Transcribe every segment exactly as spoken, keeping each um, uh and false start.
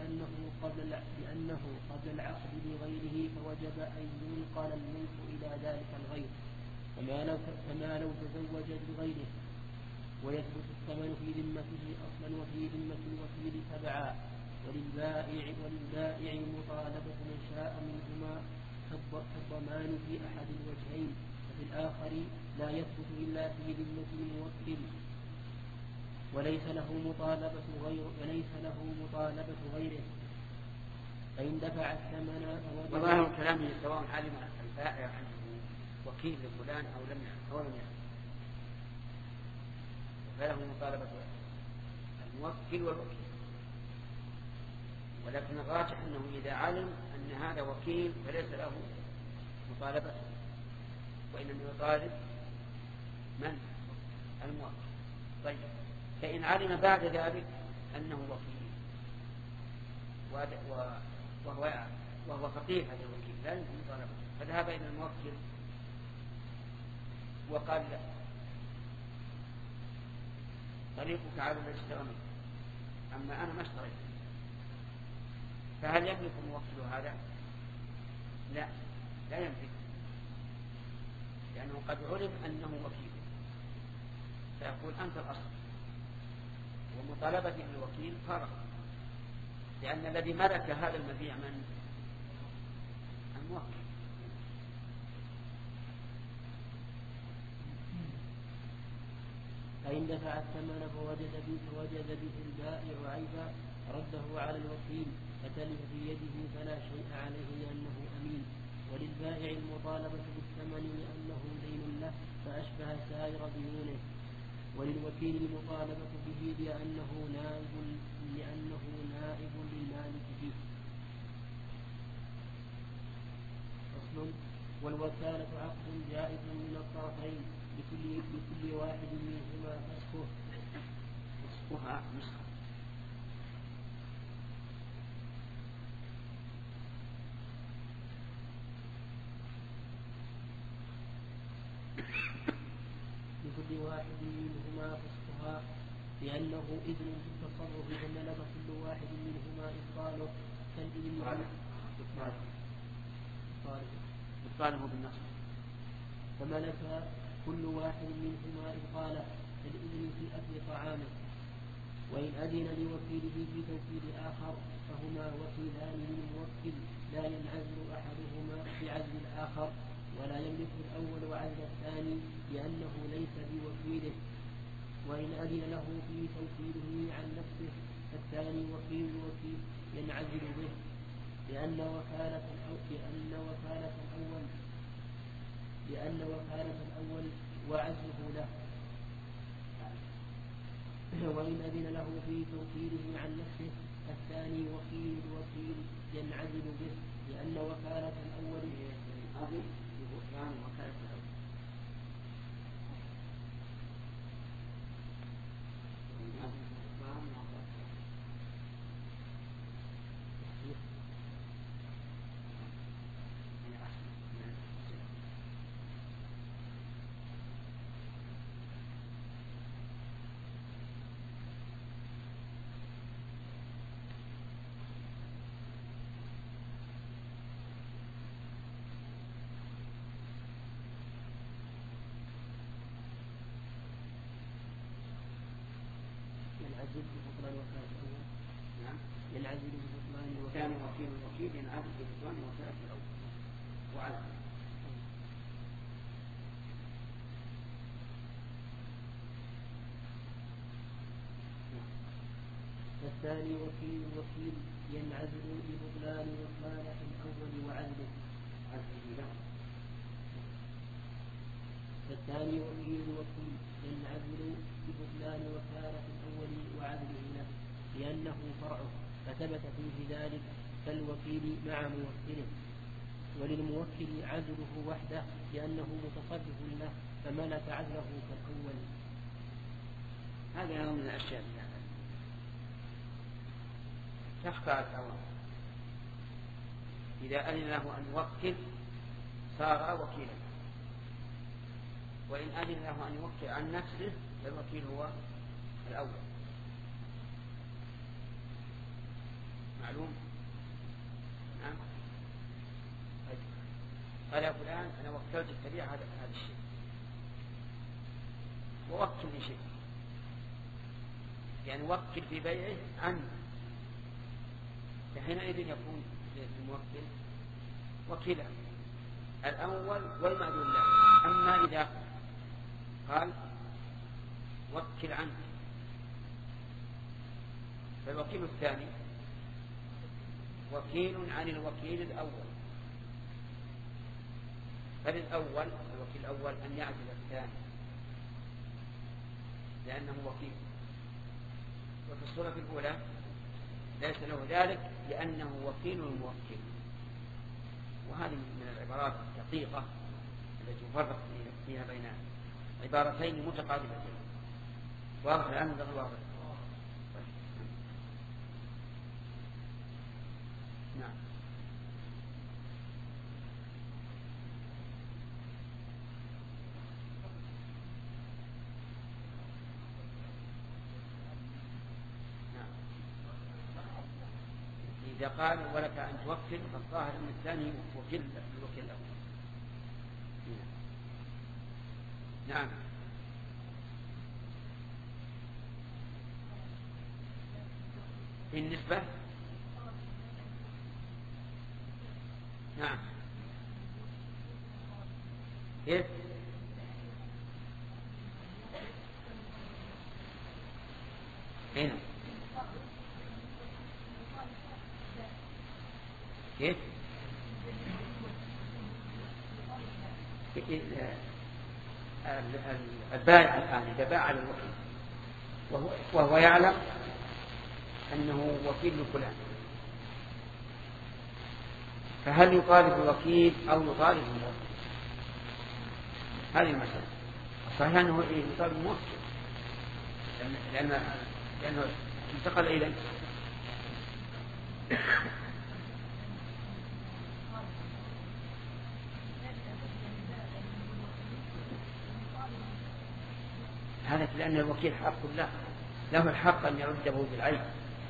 لأنه قبل لأنه قبل العقد لغيره فوجب أن ينقل الملك إلى ذلك الغير، فما لو فما لو تزوج لغيره ويثبت الثمن في ذمته أصلا وفي ذمة الوكيل تبعا. وللبائع وللبائع مطالبة من شاء منهما كالضمان في أحد الوجهين، وفي الآخر لا يثبت إلا في ذمة الموكل، وليس له مطالبة غير وليس له مطالبة غيره. فإن دفع الثمن وظاهر كلامه سواء علم البائع أنه وكيل لفلان أو لم أو لم يعلم، فله مطالبة الموكل والوكيل. ولكن الراجح أنه إذا علم أن هذا وكيل فليس له مطالبة، وإنما يطالب من؟ الموكل. طيب، فإن علم بعد ذلك أنه وكيل وهو وهو فقيه هذا الوكيل لا يمكن مطالبته، فذهب إلى الموكل وقال له طريقك على الذي اشترى منه، أما أنا ما اشتريت، فهل يملك الموكل هذا؟ لا، لا يملك، لأنه قد علم أنه وكيل، فيقول أنت الأصل، ومطالبة الوكيل فرق، لأن الذي ملك هذا المبيع من؟ الموكل. فإن دفع الثمن فوجد به, فوجد به البائع عيبا رده على الوكيل فتلف في يده فلا شيء عليه لأنه أمين. وللبائع المطالبة بالثمن لأنه دين له فأشبه سائر ديونه. وللوكيل المطالبة به لأنه نائب لأنه نائب للمالك فيه. فصل. والوكالة عقد جائز من الطرفين لكل لكل واحد منهما فسخه فسخها نسخة لكل واحد منهما فسخها لأنه إذن في التصرف فملك كل واحد منهما إبطاله كالإذن إبطاله بالنصر، فملك كل واحد منهما إبطاله كالإذن في أكل طعامه. وإن أذن لوكيله في توكيل آخر فهما وكيلان للموكل لا ينعزل أحدهما بعزل الآخر، ولا يملك الأول عزل الثاني لأنه ليس بوكيله. وإن أذن له في توكيله عن نفسه فالثاني وكيل الوكيل ينعزل به لأن وكالة لأن وكالة الأول لأن وكالة الأول وعزله له. وإن أذن له في توكيله عن نفسه الثاني وكيل الوكيل ينعزل به لأن وكالة الأول هذه بطلان وكالة الأول. ينعزل ببطلان وكالة الأول. نعم. ينعزل ببطلان وكالة كان وكيل الوكيل ينعزل ببطلان وكالة الأول وعلى الثاني وكيل الوكيل ينعزل ببطلان وكالة الأول وعزله عزله له. الثاني وكيل الوكيل ينعزل ببطلان وكالة الأول وعزله له لأنه فرعه فثبت فيه ذلك كالوكيل مع موكله. وللموكل عزله وحده لأنه متصرف له فملك عزله كالأول. هذا من الأشياء تخفى على العوام. إذا أذن له أن يوكل صار وكيلا، وإن أذن له أن يوكل عن نفسه فالوكيل هو الأول. معلوم؟ نعم. طيب. قال يا فلان أنا وكلتك تبيع هذا هذا الشيء ووكل لي شيء، يعني وكل في بيعه عنه، فحينئذ يكون للموكل وكيلا الأول والمأذون له. أما إذا قال وكل عنه فالوكيل الثاني وكيل عن الوكيل الأول، فللأول الوكيل الأول أن يعزل الثاني لأنه وكيل، وفي الصورة الأولى ليس له ذلك لأنه وكيل الموكل. وهذه من العبارات الدقيقة التي يفرق فيها بين عبارتين متقاربتين. واضح الآن غير واضح؟ نعم. إذا قال ولك أن توكل فالظاهر أن الثاني وكيل الوكيل الأول. نعم. بالنسبة نعم كيف؟ هنا كيف؟ البائع الآن إذا باع على الوكيل وهو, وهو يعلم أنه وكيل لفلان، فهل يطالب الوكيل أو يطالب الموكل؟ هذه المسألة. صحيح أنه يطالب الموكل لأن لأنه انتقل إليه. هذا لأن الوكيل حق له له الحق أن يرده بالعين.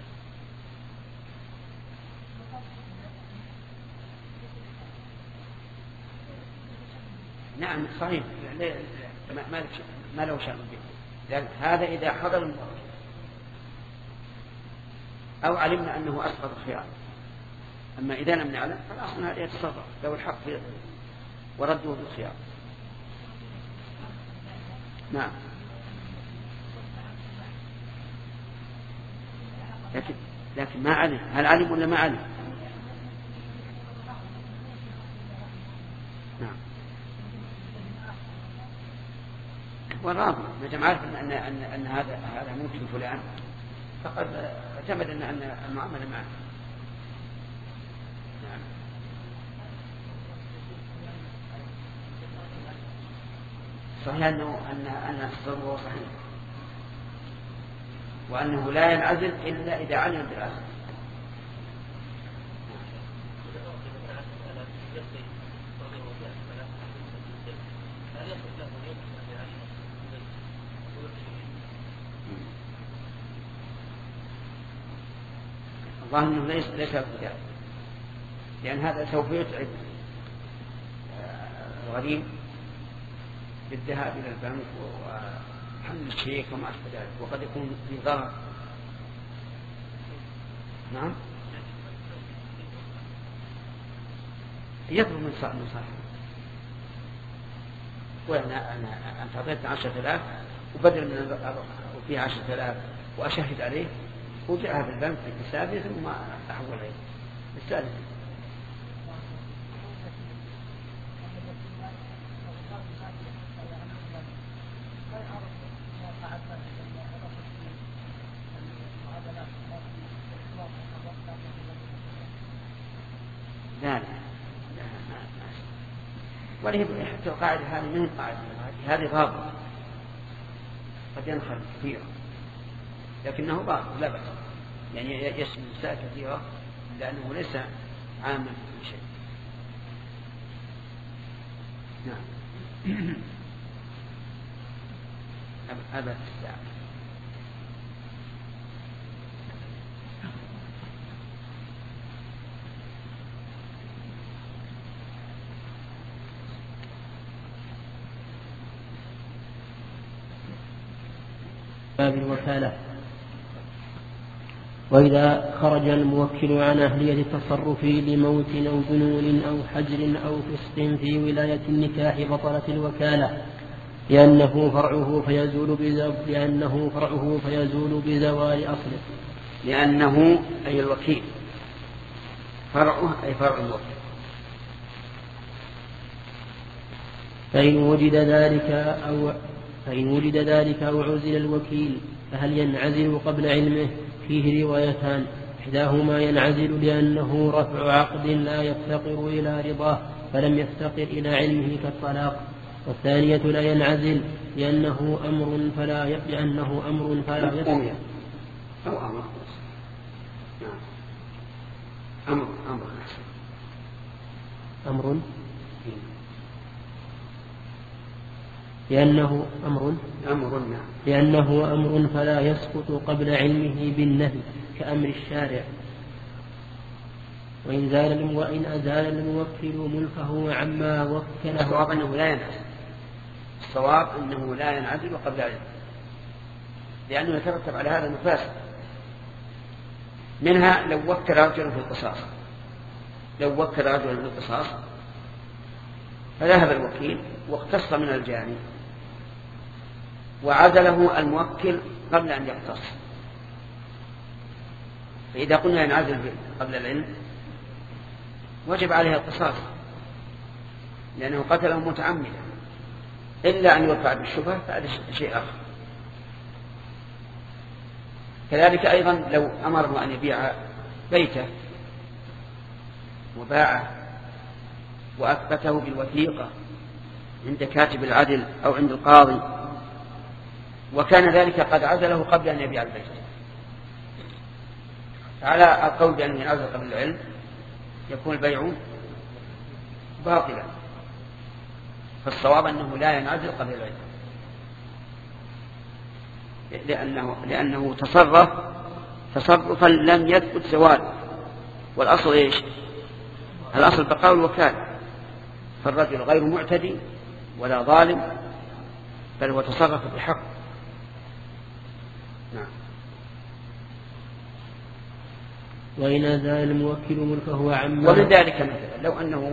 نعم صحيح ما ما له شأن به، لأن هذا إذا حضر الموكل أو علمنا أنه أسقط الخيار. أما إذا لم نعلم فالأصل هذا يتصرف له الحق ورده بالخيار. نعم. لكن لكن ما علم، هل علم ولا ما علم؟ نعم. والراضي ما دام عارف ان ان ان, أن هذا هذا ممكن فلان فقد اعتمد ان ان المعامله معه. نعم. صحيح انه ان ان التصرف صحيح وأنه لا ينعزل إلا إذا علم بالعزل. الله أنه ليس ليس بذلك، لأن هذا سوف يتعب الغريم بالذهاب إلى البنك وحمل الشيك وما أشبه ذلك، وقد يكون في ضرر. نعم. يطلب من صاحبه وأنا أنا أنت أعطيتني عشرة آلاف وبدل من وفيها عشرة آلاف وأشهد عليه وجاءها في البنك في حسابي ثم أحول عليه بالسالب. لا لا وله حتى القاعدة هذه من القاعدة هذه ضابط قد ينخل كثيرا لكنه باطل لا بأس، يعني يشمل مسائل كثيرة لأنه ليس عاما في شيء. نعم. أبد الساعة. باب الوكالة. وإذا خرج الموكل عن أهلية التصرف لموت أو جنون أو حجر أو فسق في ولاية النكاح بطلت الوكالة لأنه فرعه فيزول بزوال لأنه فرعه فيزول بزوال أصله. لأنه أي الوكيل فرعه أي فرع الموكل. فإن وجد ذلك أو فإن وجد ذلك أو عزل الوكيل فهل ينعزل قبل علمه؟ فيه روايتان، إحداهما ينعزل لأنه رفع عقد لا يفتقر إلى رضاه فلم يفتقر إلى علمه كالطلاق، والثانية لا ينعزل لأنه أمر فلا لأنه أمر فلا يفتقر أو أمر أمر أمر أمر لأنه أمر أمر لأنه أمر فلا يسقط قبل علمه بالنهي كأمر الشارع. وإن زال وإن أزال الموكل ملكه عما وكله. الصواب أنه لا ينعزل. الصواب أنه لا ينعزل قبل علمه، لأنه يترتب على هذا المفاسد. منها لو وكل رجل في القصاص لو وكل رجل في القصاص فذهب الوكيل واقتص من الجاني وعزله الموكل قبل أن يقتص، فإذا قلنا ينعزل قبل العلم وجب عليه القصاص لأنه قتله متعمدا، إلا أن يوقع بالشبهة فهذا شيء آخر. كذلك أيضا لو أمره أن يبيع بيته وباعه وأثبته بالوثيقة عند كاتب العدل أو عند القاضي وكان ذلك قد عزله قبل أن يبيع البيت، على القول بأنه ينعزل قبل العلم يكون البيع باطلا، فالصواب أنه لا ينعزل قبل العلم لأنه, لأنه تصرف تصرفا لم يثبت زواله، والأصل إيش؟ الأصل بقاء الوكالة، فالرجل غير معتدي ولا ظالم بل هو تصرف بحق. نعم. وإن أزال الموكل ملكه عما. ومن ذلك مثلا لو أنه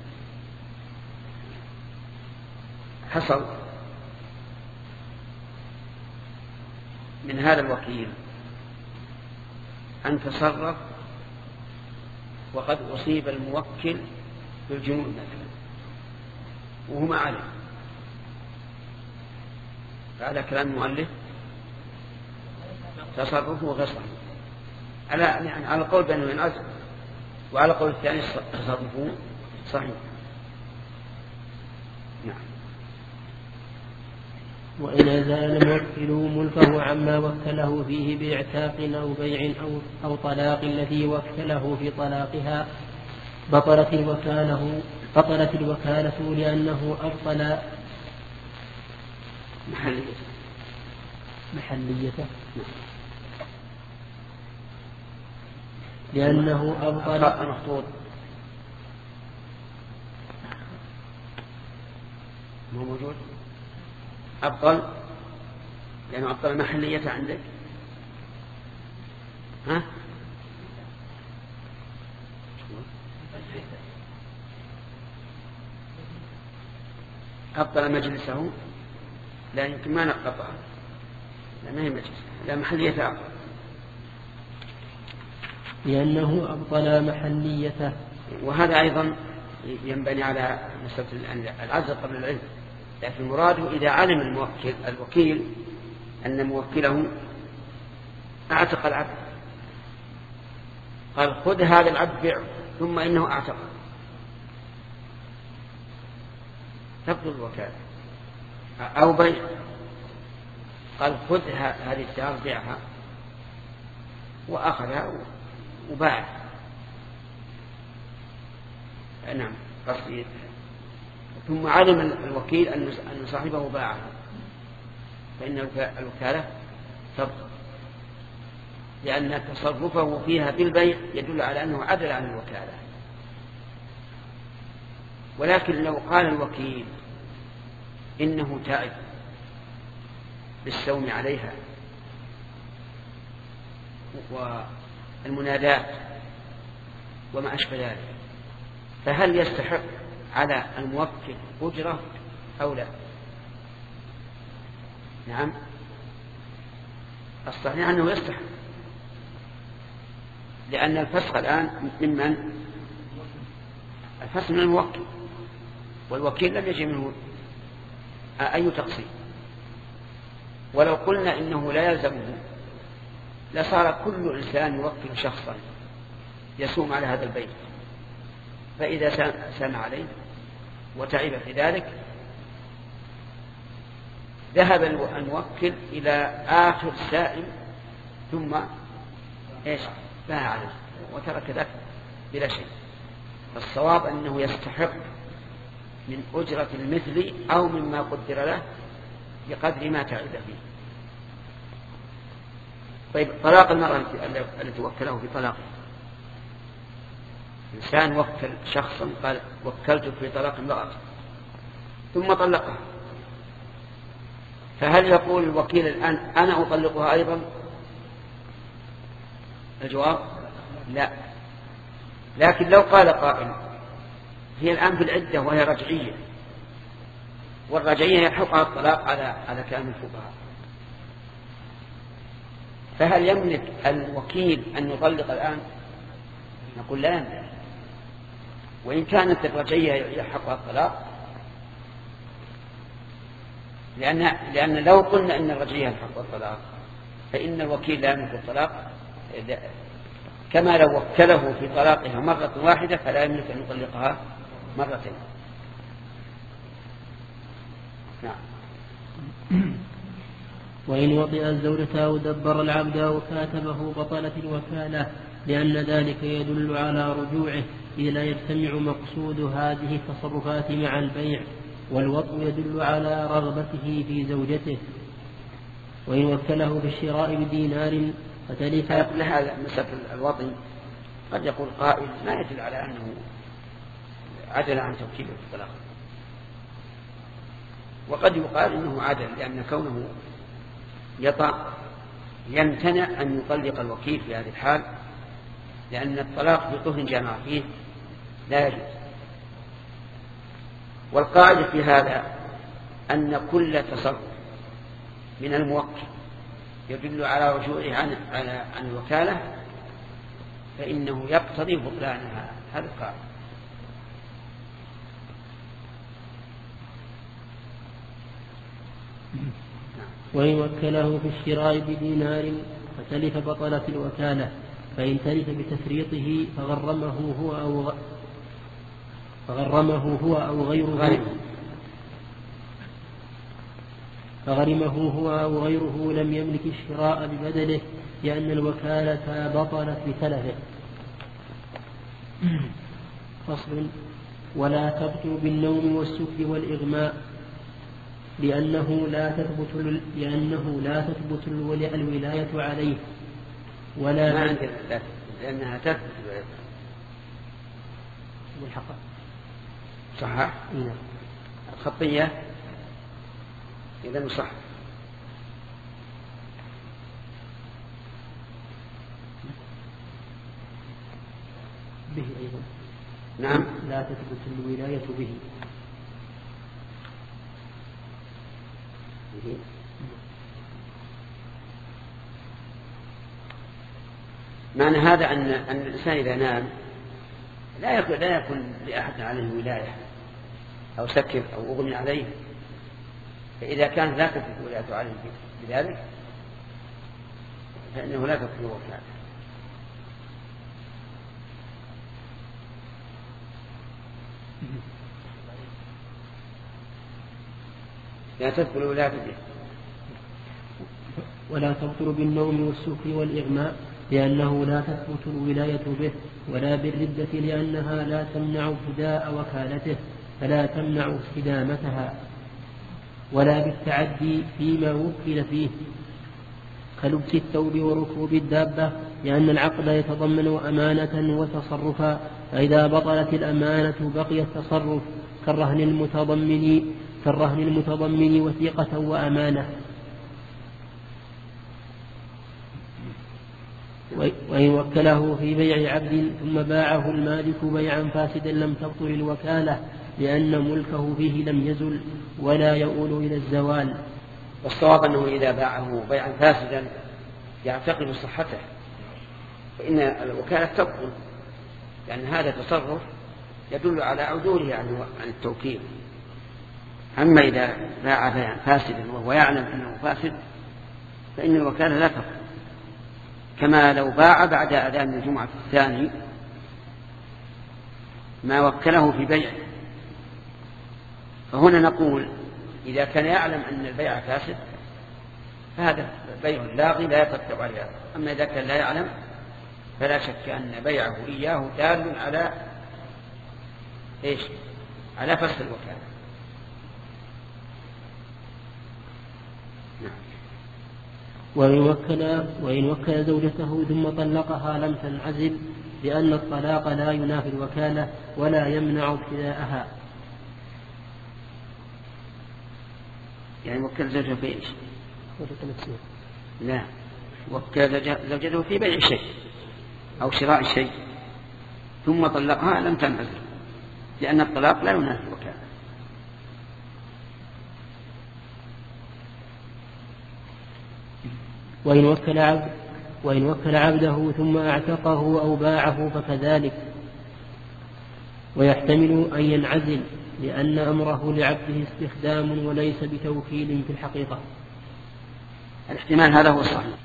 حصل من هذا الوكيل أن تصرف وقد أصيب الموكل بالجنون مثلا وهو ما علم، فعلى كلام المؤلف تصرفه غير صحيح على يعني على القول بأنه ينعزل، وعلى القول الثاني تصرفه صحيح. نعم. وإن أزال الموكل ملكه عما وكله فيه باعتاق أو بيع أو, أو طلاق الذي وكله في طلاقها بطلت الوكالة بطلت الوكالة لأنه أبطل محليته محليته لأنه أبطل المخطوط مو موجود أبطل لأنه أبطل محليته عندك. ها أبطل مجلسه لا يمكن ما نقطع لأنه هي مجلس لا محليته أبطل لأنه أبطل محليته. وهذا أيضا ينبني على مسألة العزل قبل العلم، لكن مراده إذا علم الموكل الوكيل أن موكله أعتق العبد قال خذ هذا العبد بيعه ثم إنه أعتق تبطل الوكالة، أو بيع قال خذ هذه الدار بيعها وأخذها وباعها. نعم قصدي ثم علم الوكيل أن صاحبه باعها فإن الوكالة تبطل لأن تصرفه فيها بالبيع يدل على أنه عدل عن الوكالة. ولكن لو قال الوكيل إنه تائب بالسوم عليها والمنادات وما أشبه ذلك، فهل يستحق على الموكل أجرة أو لا؟ نعم، الصحيح أنه يستحق، لأن الفسخ الآن ممن؟ الفسخ من الموكل، والوكيل لم يجي منه أي تقصير. ولو قلنا إنه لا يلزمه لصار كل إنسان يوكل شخصا يسوم على هذا البيت، فإذا سام عليه وتعب في ذلك ذهب الموكل إلى آخر سائم ثم إيش باع عليه وترك ذلك بلا شيء. الصواب أنه يستحق من أجرة المثل أو مما قدر له بقدر ما تعب فيه. طيب، طلاق المرأة التي وكله في طلاق، إنسان وكل شخصا قال وكلتك في طلاق امرأة ثم طلقها، فهل يقول الوكيل الآن أنا أطلقها أيضا؟ الجواب لا. لكن لو قال قائل هي الآن في العدة وهي رجعية، والرجعية يحقها الطلاق على على كلام الفقهاء، فهل يملك الوكيل أن يطلق الآن؟ نقول لا يملك، وإن كانت الرجعية يحقها الطلاق، لأن لأن لو قلنا أن الرجعية يحقها الطلاق فإن الوكيل لا يملك الطلاق، كما لو وكله في طلاقها مرة واحدة فلا يملك أن يطلقها مرتين. نعم. وإن وطئ الزوجة أو دبر العبد أو كاتبه بطلت الوكالة، لأن ذلك يدل على رجوعه إذ لا يجتمع مقصود هذه التصرفات مع البيع، والوطء يدل على رغبته في زوجته. وإن وكله بالشراء بدينار فتلف. لهذا مسألة الوطء قد يقول قائل ما يدل على أنه عدل عن توكيله في الطلاق، وقد يقال إنه عدل لأن كونه يطأ يمتنع أن يطلق الوكيل في هذه الحال، لأن الطلاق في طهر جمع فيه لا يجوز. والقاعدة في هذا أن كل تصرف من الموكل يدل على رجوعه عن عن الوكالة فإنه يقتضي بطلانها. هذا القاعدة. وإن وكله في الشراء بدينار فتلف بطلت الوكالة، فإن تلف بتفريطه فغرمه هو أو فغرمه هو أو غيره فغرمه هو أو غيره لم يملك الشراء ببدله، لأن الوكالة بطلت بتلفه. فصل. ولا تبطل بالنوم والسكر والإغماء، لأنه لا تثبت لأنه لا تثبت الولاية عليه ولا ما عندنا لأنها تثبت الولاية بالحق. صح. الخطية إذا صح. به أيضا. نعم. لا تثبت الولاية به. معنى هذا أن أن الإنسان إذا نام لا يكون لا يكون لأحد عليه ولاية أو سكر أو أغمي عليه، فإذا كان لا تثبت ولاية عليه بذلك فإنه لا تثبت وكالة. لا تثبت الولاية به. ولا تبطل بالنوم والسكر والإغماء، لأنه لا تثبت الولاية به، ولا بالردة لأنها لا تمنع ابتداء وكالته فلا تمنع استدامتها، ولا بالتعدي فيما وكل فيه كلبس الثوب وركوب الدابة، لأن العقد يتضمن أمانة وتصرفا، فإذا بطلت الأمانة بقي التصرف كالرهن المتضمن كالرهن المتضمن وثيقة وأمانة. وإن وكله في بيع عبد ثم باعه المالك بيعا فاسدا لم تبطل الوكالة لأن ملكه فيه لم يزل ولا يؤول إلى الزوال. والصواب أنه إذا باعه بيعا فاسدا يعتقد صحته فإن الوكالة تبطل، لأن هذا تصرف يدل على عدوله عن التوكيل. أما إذا باع بيعا فاسدا وهو يعلم أنه فاسد فإن الوكالة لا تبطل، كما لو باع بعد أذان الجمعة الثاني ما وكله في بيعه. فهنا نقول إذا كان يعلم أن البيع فاسد فهذا بيع لاغي لا يترتب عليه. أما إذا كان لا يعلم فلا شك أن بيعه إياه دال على إيش؟ على فسخ الوكالة. وإن وكل, وإن وكل زوجته ثم طلقها لم تنعزل لأن الطلاق لا ينافي الوكالة ولا يمنع ابتداءها. يعني وكل زوجته في إيش؟ لا، وكل زوجته في بيع شيء أو شراء شيء ثم طلقها لم تنعزل لأن الطلاق لا ينافي الوكالة. وإن وكل عبد وإن وكل عبده ثم أعتقه أو باعه فكذلك، ويحتمل أن ينعزل لأن أمره لعبده استخدام وليس بتوكيل في الحقيقة. الاحتمال هذا هو الصحيح،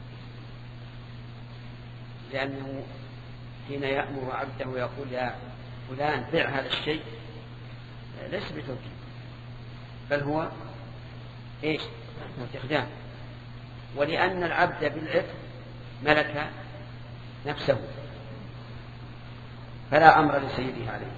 لأنه حين يأمر عبده يقول يا فلان بيع هذا الشيء ليس بتوكيل بل هو إيش؟ استخدام. ولأن العبد بالعتق ملك نفسه فلا أمر لسيده عليه.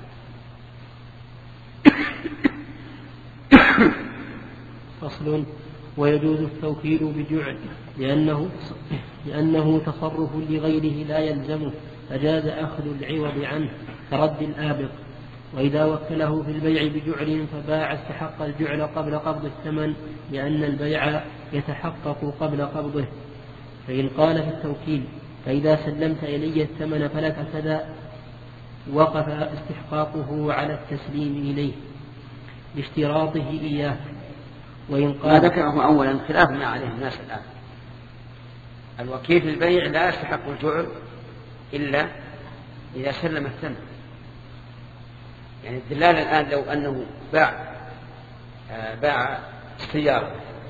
فصل. ويجوز التوكيل بجعل لأنه, لأنه تصرف لغيره لا يلزمه فجاز أخذ العوض عنه كرد الآبق. وإذا وكله في البيع بجعل فباع استحق الجعل قبل قبض الثمن لأن البيع يتحقق قبل قبضه. فإن قال في التوكيل فإذا سلمت إلي الثمن فلك كذا وقف استحقاقه على التسليم إليه لاشتراطه إياه. وإن قال ما ذكره أولا خلاف ما عليه الناس الآن. الوكيل في البيع لا يستحق الجعل إلا إذا سلم الثمن. يعني الدلال الآن لو أنه باع آه باع السيارة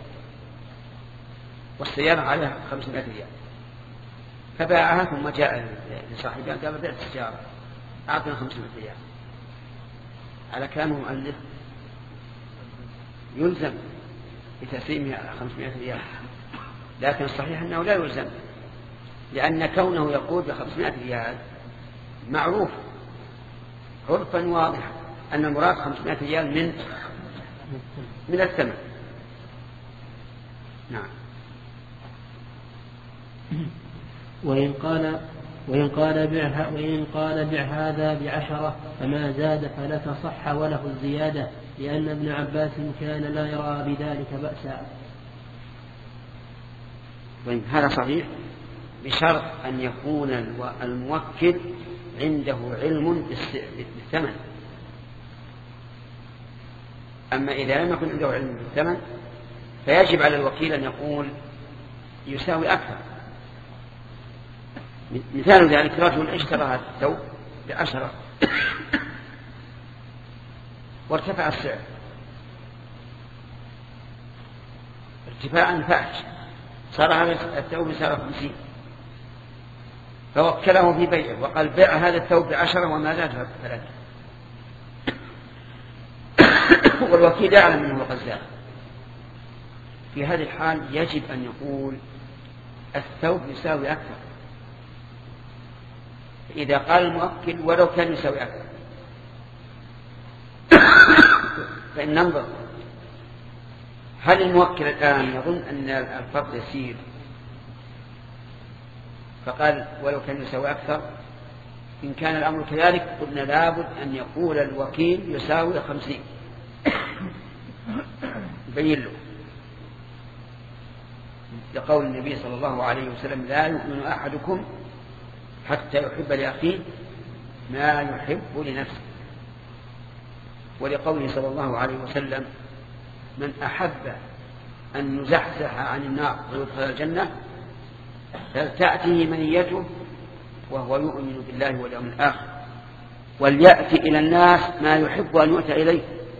والسيارة عليها خمسمائة ريال فباعها ثم جاء لصاحبها قال بعت السيارة أعطنا خمسمائة ريال، على كلامه مؤلف يلزم بتسليمها على خمسمائة ريال، لكن الصحيح أنه لا يلزم، لأن كونه يقول بخمسمائة ريال معروف عرفا واضحا أن المراد خمسمائة ريال من من الثمن. نعم. وإن قال وإن قال بع وإن قال بع هذا بعشرة فما زاد فلك صح وله الزيادة لأن ابن عباس كان لا يرى بذلك بأسا. هذا صحيح بشرط أن يكون الموكل عنده علم بالثمن. أما إذا لم يكن عنده علم بالثمن فيجب على الوكيل أن يقول يساوي أكثر. مثال ذلك رجل اشترى هذا الثوب بعشرة وارتفع السعر ارتفاعا فاحش، صار هذا الثوب يساوي خمسين، فوكله في بيعه وقال بيع هذا الثوب بعشرة وما زاد ثلاثة، والوكيل يعلم أنه قد زاد. في هذه الحال يجب أن يقول الثوب يساوي أكثر. إذا قال المؤكل ولو كان يساوي أكثر فإن ننظر هل المؤكل الآن يظن أن الفرق يسير فقال ولو كان يساوي أكثر؟ إن كان الأمر كذلك قلنا لابد أن يقول الوكيل يساوي خمسين يبين له. لقول النبي صلى الله عليه وسلم لا يؤمن أحدكم حتى يحب لأخيه ما يحب لنفسه، ولقوله صلى الله عليه وسلم من أحب أن يزحزح عن النار ويدخل الجنة فلتأتيه منيته وهو يؤمن بالله واليوم الآخر وليأتي إلى الناس ما يحب أن يؤتى إليه.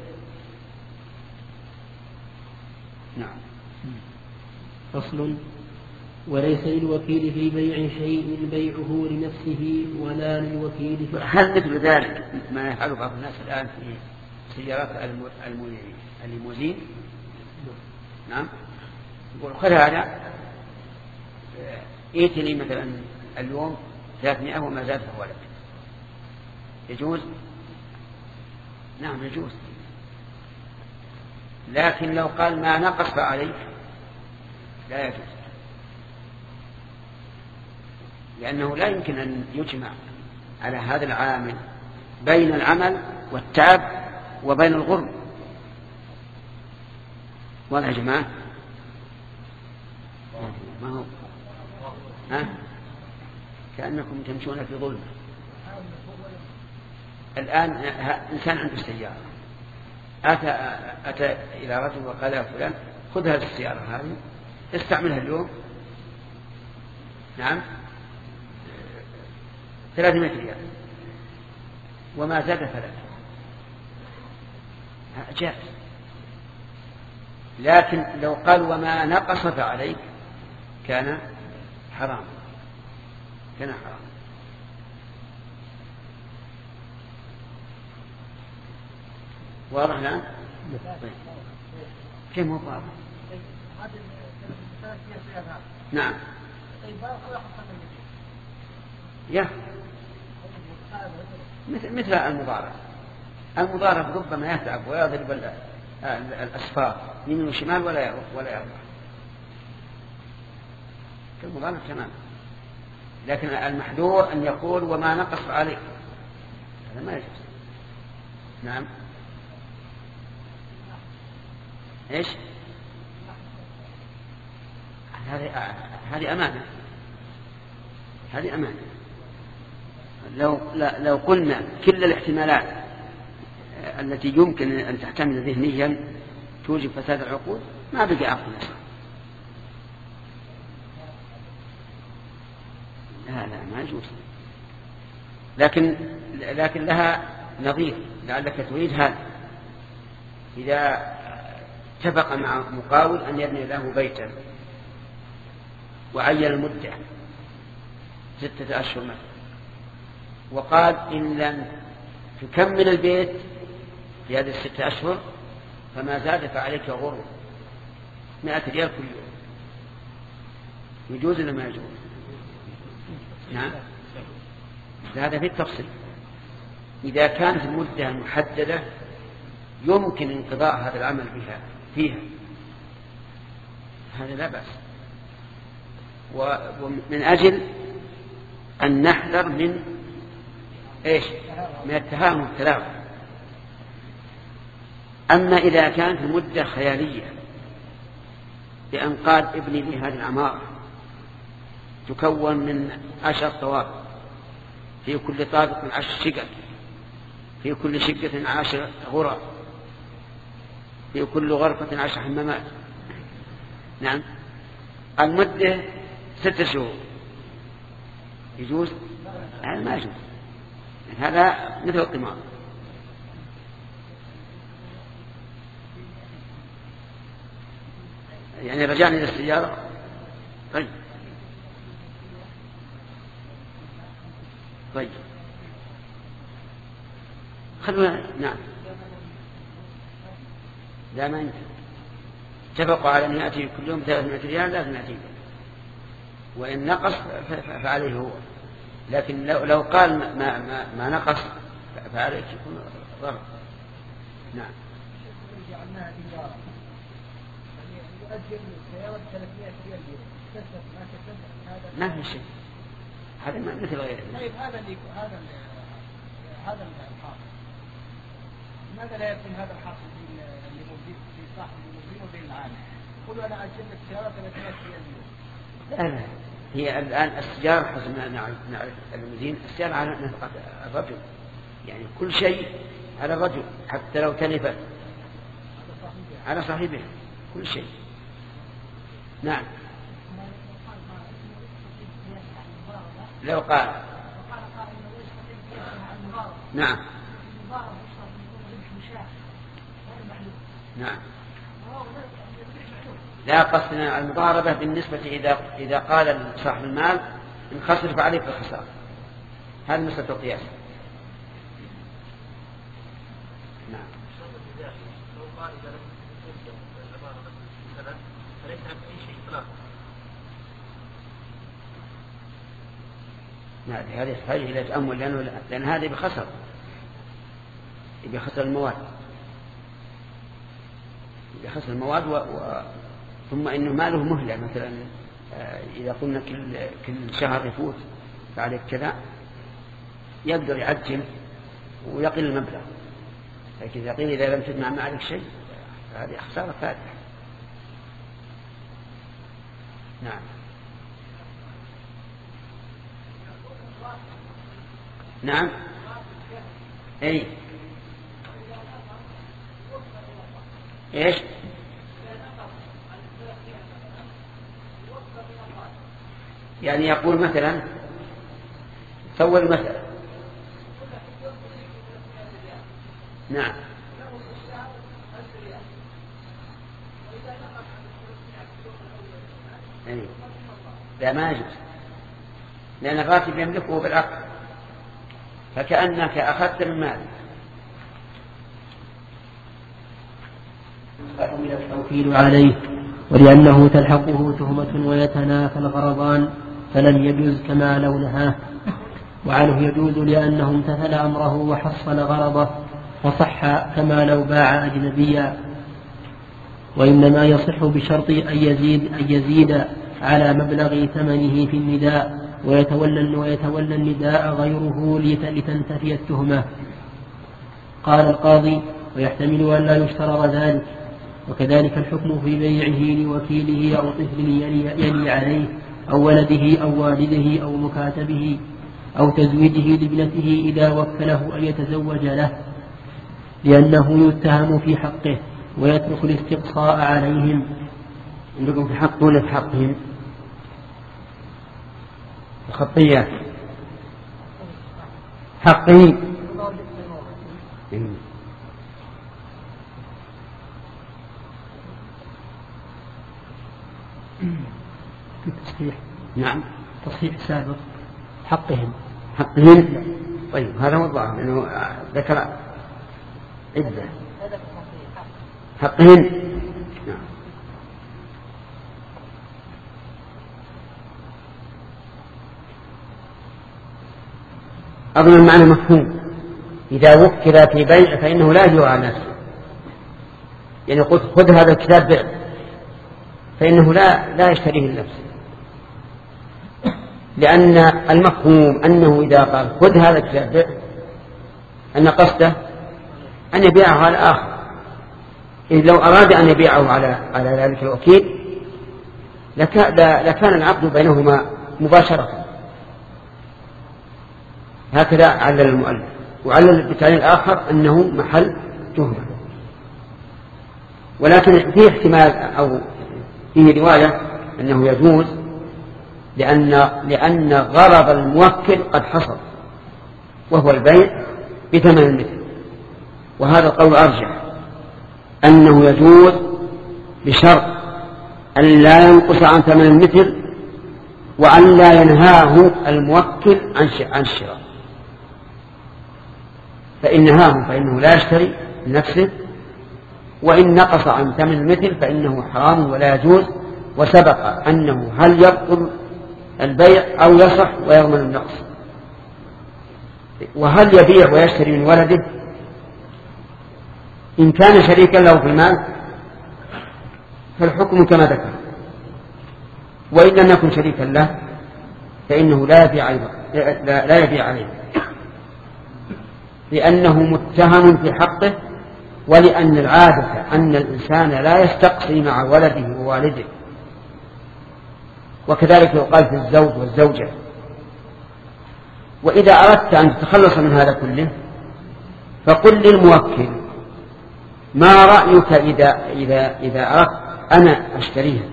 نعم. فصل. وليس للوكيل في بيع شيء بيعه لنفسه ولا للوكيل في هل مثل ذلك ما يفعل بعض الناس الآن في سيارات الليموزين؟ نعم. يقول خذ هذا ائتني مثلا اليوم ثلاثمائة وما زاد فهو لك. يجوز؟ نعم يجوز، لكن لو قال ما نقص فعليك لا يجوز، لأنه لا يمكن أن يجمع على هذا العامل بين العمل والتعب وبين الغرم. ولا يا جماعة ما هو ها؟ كأنكم تمشون في ظلمة. الآن إنسان عنده السيارة أتى, أتى إلى رجل وقال يا فلان خذ هذه السيارة هذه استعملها اليوم نعم ثلاثمائة ريال وما زاد فلا جائز. لكن لو قال وما نقص فعليك كان حرام، كان حرام. واضح الآن؟ طيب. كيف هو واضح؟ نعم. يا مثل مثل المضارب. المضارب ربما يتعب ويضرب الأصفار يمين وشمال ولا ولا يرضى. كالمضارب تمام. لكن المحذور أن يقول وما نقص عليه، هذا ما يجوز. نعم. إيش؟ هذه هذه أمانة، هذه أمانة. لو لو قلنا كل الاحتمالات التي يمكن أن تحتمل ذهنيا توجب فساد العقول ما بقي عقل. لا لا ما يجوز. لكن لكن لها نظير لعلك تريد هذا. إذا اتفق مع مقاول أن يبني له بيتا وعين المدة ستة أشهر مثلا وقال إن لم تكمل البيت في هذه الستة أشهر فما زاد فعليك غرم مئة ريال كل يوم. يجوز ولا ما يجوز؟ نعم. هذا في التفصيل. إذا كانت المدة المحددة يمكن انقضاء هذا العمل بها فيها هذا لا بأس. ومن أجل أن نحذر من إيش؟ من التهاون والتلاعب. أما إذا كانت المدة خيالية بأن قال ابني لي هذه العمارة تكون من عشر طوابق في كل طابق عشر شقق في كل شقة عشر غرف في كل غرفة عشر حمامات. نعم. المدة ستة شهور يجوز؟ هذا ما يجوز. هذا مثل القمار. يعني رجعنا إلى السيارة. طيب طيب خلونا. نعم. لا ما يمكن. اتفقوا على أن يأتي كل يوم ثلاثمائة ريال لازم يأتي، وإن نقص فعليه هو. لكن لو, لو قال ما, ما, ما نقص فعليه يكون ضرر. نعم. ما في شيء. هذا ما مثل غيره. طيب هذا اللي هذا هذا الحاصل لماذا لا يكون هذا الحاصل اللي موجود في صاحب الموجود وبين العالم؟ يقولوا أنا أجل السيارات ثلاث لا لا، هي الآن السيارة حسب ما نعرف المدين السيارة على نفقة الرجل، يعني كل شيء على الرجل حتى لو تلفت على صاحبه كل شيء. نعم لو قال نعم نعم لا قصدنا المضاربة بالنسبة إذا إذا قال صاحب المال إن خسر فعليك الخسارة، هذا مسألة القياس. نعم لو قال إذا لم تنجم العبارة مثلا فليس بأي شيء إطلاقا. نعم هذا يحتاج إلى تأمل لأنه لأن هذا بخسر بخسر المواد بخسر المواد و... و... ثم إنه ماله مهلة مثلا إذا قلنا كل كل شهر يفوت فعليك كذا يقدر يعجل ويقل المبلغ، لكن إذا قيل إذا لم تجمع ما عليك شيء فهذه خسارة فادحة. نعم نعم أي إيش يعني يقول مثلا سوى المسألة. نعم أي لا ما يجوز لأن الراتب يملكه بالعقد فكأنك أخذت من ماله. فحمل التوكيل عليه ولأنه تلحقه تهمة ويتنافى الغرضان فلم يجوز كما لو نهاه، وعنه يجوز لأنه امتثل أمره وحصل غرضه وصح كما لو باع أجنبيا، وإنما يصح بشرط أن يزيد, أن يزيد على مبلغ ثمنه في النداء ويتولى, ويتولى النداء غيره لتنتفي التهمة. قال القاضي ويحتمل أن لا يشترط ذلك، وكذلك الحكم في بيعه لوكيله أو طفل يلي, يلي عليه أو ولده أو والده أو مكاتبه أو تزويجه لابنته إذا وكله أن يتزوج له، لأنه يتهم في حقه ويترك الاستقصاء عليهم. عندكم في حقه ولا في حقهم؟ الخطيات حقه في تصحيح. نعم تصحيح سابق حقهم حقهم. طيب هذا هو الظاهر انه ذكر عدة حقهم. نعم أظن المعنى مفهوم. إذا وكل في بيع فإنه لا يجوز على نفسه، يعني قلت خذ هذا الكتاب بيع فإنه لا لا يشتريه لنفسه، لأن المفهوم أنه إذا قال خذ هذا الكتاب بيع أن قصده أن يبيعه على آخر، إذ لو أراد أن يبيعه على على ذلك الوكيل لكان العقد بينهما مباشرة. هكذا علل المؤلف، وعلل بالتعليل الآخر أنه محل تهمة. ولكن فيه احتمال أو فيه رواية أنه يجوز لأن لأن غرض الموكل قد حصل وهو البيع بثمن المثل، وهذا القول أرجح أنه يجوز بشرط أن لا ينقص عن ثمن المثل وأن لا ينهاه الموكل عن الشراء، فإن نهاه فإنه لا يشتري لنفسه، وإن نقص عن ثمن المثل فإنه حرام ولا يجوز. وسبق أنه هل يبطل البيع أو يصح ويضمن النقص. وهل يبيع ويشتري من ولده إن كان شريكا له في المال فالحكم كما ذكر، وإن لم يكن شريكا له فإنه لا يبيع لا, لا يبيع عليه، لأنه متهم في حقه، ولأن العادة أن الإنسان لا يستقصي مع ولده بوالده. وكذلك يقال في الزوج والزوجة. وإذا أردت أن تتخلص من هذا كله فقل للموكل ما رأيك إذا, إذا, إذا أردت أنا أشتريها،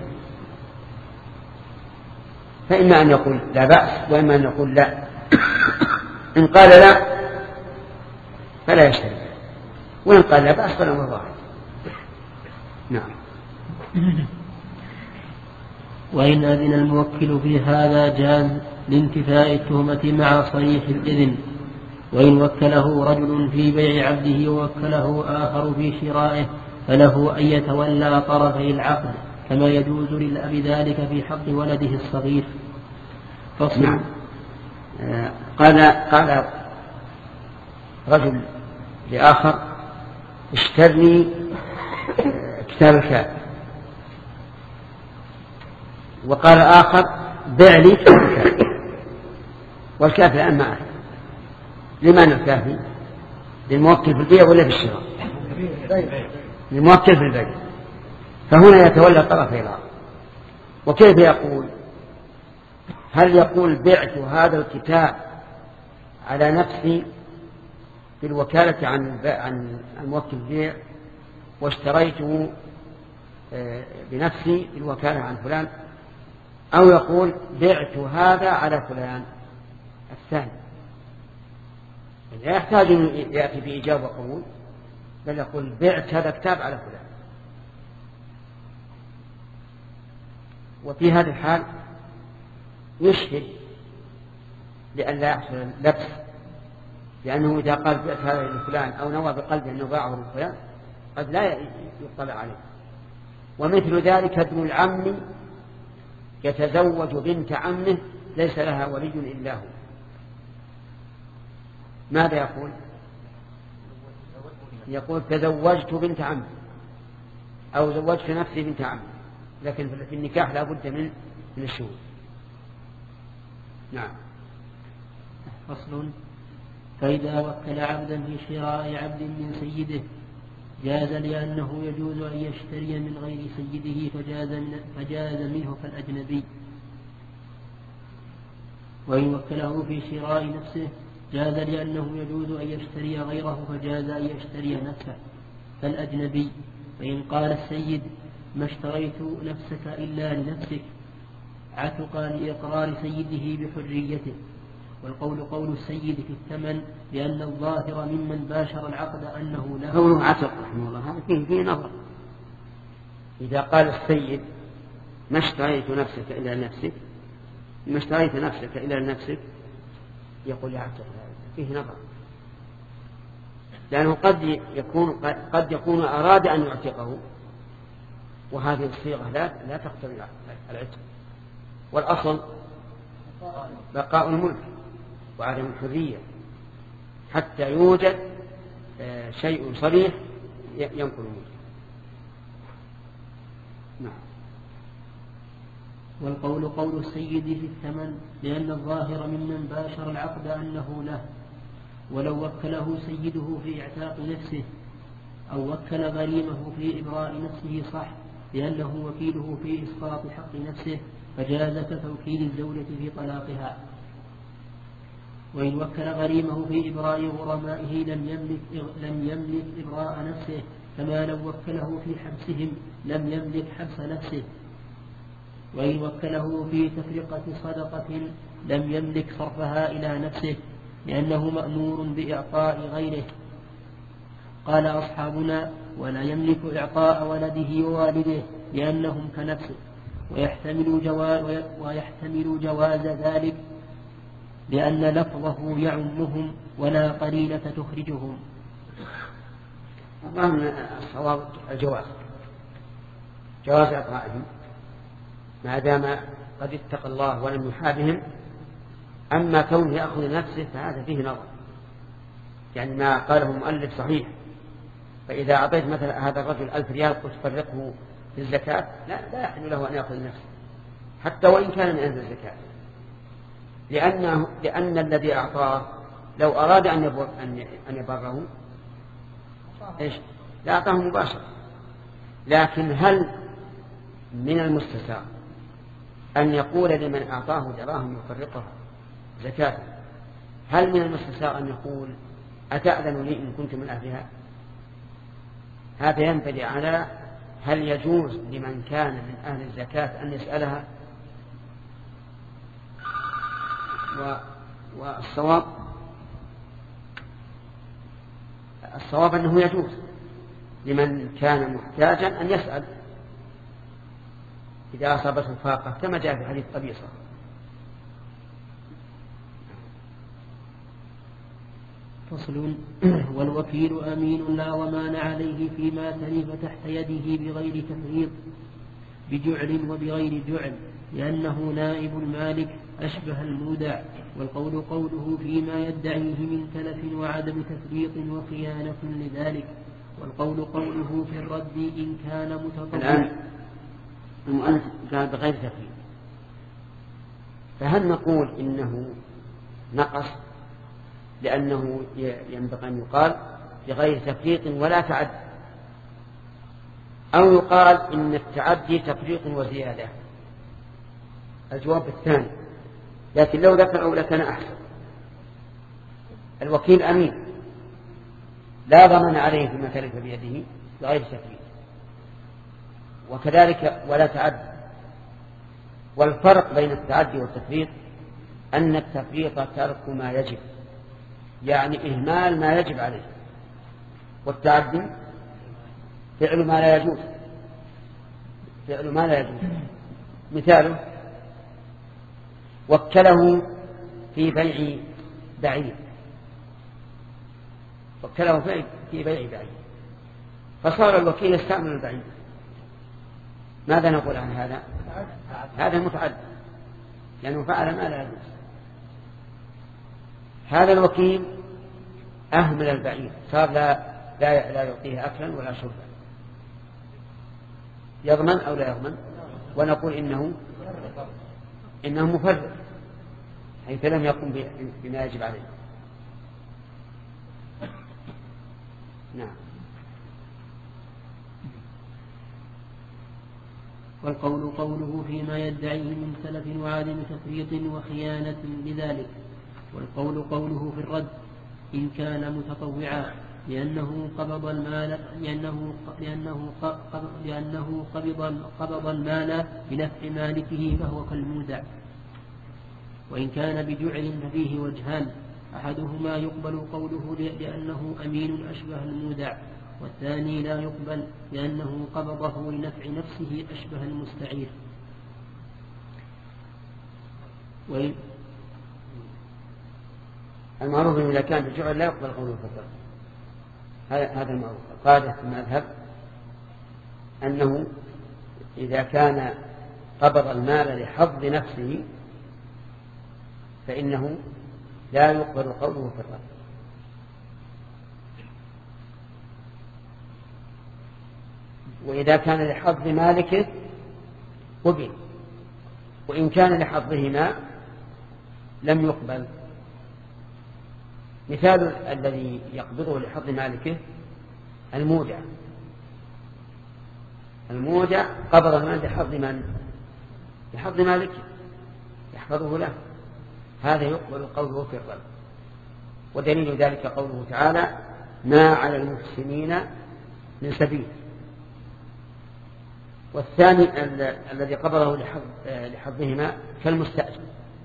فإما أن يقول لا بأس وإما أن يقول لا. إن قال لا فلا يشتريها، وإن قال لا بأس فلا مضاعف. نعم. وإن أذن الموكل في هذا جاز لانتفاء التهمة مع صريح الإذن. وإن وكله رجل في بيع عبده ووكله آخر في شرائه فله أن يتولى طرفي العقد، كما يجوز للأب ذلك في حق ولده الصغير. فصل. نعم. آه قال قال رجل لآخر اشترني كتاب الكافي، وقال آخر بع لي كتاب الكافي، والكافي الآن معه. لمن الكافي؟ للموكل في البيع ولا في الشراء؟ للموكل في البيع. فهنا يتولى طرفي العقد. وكيف يقول؟ هل يقول بعت هذا الكتاب على نفسي في الوكالة عن عن الموكل البيع واشتريته بنفسي في الوكالة عن فلان، أو يقول بعت هذا على فلان الثاني؟ لا يحتاج أن يأتي بإجابة وقبول، بل يقول بعت هذا الكتاب على فلان. وفي هذه الحال يشهد لئلا يحصل لبس، لأنه إذا قال بعت هذا لفلان أو نوى بقلبه أنه باعه لفلان قد لا يطلع عليه. ومثل ذلك ابن العم يتزوج بنت عمه ليس لها ولي إلا هو، ماذا يقول؟ يقول تزوجت بنت عمي أو زوجت نفسي بنت عمي، لكن في النكاح لا بد من من الشهود. نعم. فصل. فإذا وكل عبدا في شراء عبد من سيده جاز لأنه يجوز أن يشتري من غير سيده فجاز, من فجاز منه كالأجنبي. وإن وكله في شراء نفسه جاز لأنه يجوز أن يشتري غيره فجاز أن يشتري نفسه كالأجنبي. فإن قال السيد ما اشتريت نفسك إلا لنفسك عتق لإقرار سيده بحريته. والقول قول السيد في الثمن لأن الظاهر ممن باشر العقد أنه له. قوله عتق رحمه الله هذا فيه, فيه نظر. إذا قال السيد ما اشتريت نفسك إلا لنفسك، ما اشتريت نفسك إلا لنفسك، يقول يعتق، فيه نظر، لأنه قد يكون قد يكون أراد أن يعتقه، وهذه الصيغة لا لا تقتضي العتق. والأصل بقاء الملك وعدم الحرية حتى يوجد شيء صريح ينقل الملك. نعم. والقول قول السيد في الثمن لأن الظاهر ممن باشر العقد أنه له. ولو وكله سيده في إعتاق نفسه أو وكل غريمه في إبراء نفسه صح، لأنه وكيله في إسقاط حق نفسه فجاز كتوكيل الزوجة في طلاقها. وإن وكل غريمه في إبراء غرمائه لم يملك, لم يملك إبراء نفسه، كما لو وكله في حبسهم لم يملك حبس نفسه. وإن وكله في تفرقة صدقة لم يملك صرفها إلى نفسه، لأنه مأمور بإعطاء غيره. قال أصحابنا ولا يملك إعطاء ولده ووالده لأنهم كنفسه، ويحتمل جواز, ويحتمل جواز ذلك لأن لفظه يعمهم ولا قرينة تخرجهم. الظاهر الصواب الجواز، جواز إعطائهم ما دام قد اتقى الله ولم يحابهم. أما كونه يأخذ نفسه فهذا فيه نظر، يعني ما قاله المؤلف صحيح. فإذا أعطيت مثلا هذا الرجل ألف ريال قلت تفرقه في الزكاة، لا لا يحل له أن يأخذ نفسه حتى وإن كان من أهل الزكاة، لأنه لأن الذي أعطاه لو أراد أن يبر أن يبره إيش لا أعطاه مباشرة. لكن هل من المستساغ أن يقول لمن أعطاه دراهم يفرقها زكاة، هل من المستساغ أن يقول أتأذن لي إن كنت من أهلها؟ هذا ينبني على هل يجوز لمن كان من أهل الزكاة أن يسألها، والصواب الصواب أنه يجوز لمن كان محتاجا أن يسأل إذا أصابته فاقة، كما جاء في حديث قبيصة. فصل. والوكيل أمين لا ضمان عليه فيما تلف تحت يده بغير تفريط بجعل وبغير جعل، لأنه نائب المالك أشبه المودع. والقول قوله فيما يدعيه من تلف وعدم تفريط وخيانة لذلك. والقول قوله في الرد إن كان متطوعا. الآن المؤلف قال بغير تفريط، فهل نقول إنه نقص لأنه ينبغي أن يقال بغير تفريط ولا تعد، أو يقال إن التعدي تفريط وزيادة؟ الجواب الثاني، لكن لو ذكر أو لكان أحسن. الوكيل أمين لا ضمن عليه فيما تلف بيده بغير تفريط، وكذلك ولا تعد. والفرق بين التعدي والتفريط أن التفريط ترك ما يجب، يعني إهمال ما يجب عليه، والتعدي فعل ما لا يجوز، فعل ما لا يجوز. مثاله وكله في بيع بعير، وكله في بيع بعير فصار الوكيل يستعمل البعير، ماذا نقول عن هذا؟ هذا متعدي لأنه فعل ما لا يجوز. هذا الوكيل أهمل البعير، صار لا, لا, لا يعطيه أكلا ولا شربا، يضمن أو لا يضمن؟ ونقول إنه إنه مفرط حيث لم يقم بما يجب عليه. نعم. والقول قوله فيما يدعيه من سلف وعدم تفريط وخيانة لذلك. والقول قوله في الرد إن كان متطوعا، لأنه قبض المال لأنه لأنه لأنه قبض قبض المال بنفع مالكه فهو كالمودع. وإن كان بجعل ففيه وجهان، أحدهما يقبل قوله لأنه أمين أشبه المودع، والثاني لا يقبل لأنه قبضه لنفع نفسه أشبه المستعير. وإن المعروف إذا كان بجعل لا يقبل قوله في الرد، هذا المعروف. قاعدة في المذهب أنه إذا كان قبض المال لحظ نفسه فإنه لا يقبل قوله في الرد. وإذا كان لحظ مالكه قبل، وإن كان لحظهما لم يقبل. مثال الذي يقبضه لحظ مالكه المودع، المودع قبض المال لحظ من؟ لحظ مالكه يحفظه له، هذا يقبل قوله في الرد. ودليل ذلك قوله تعالى ما على المحسنين من سبيل. والثاني الذي قبضه لحظ لحظهما كالمستأجر،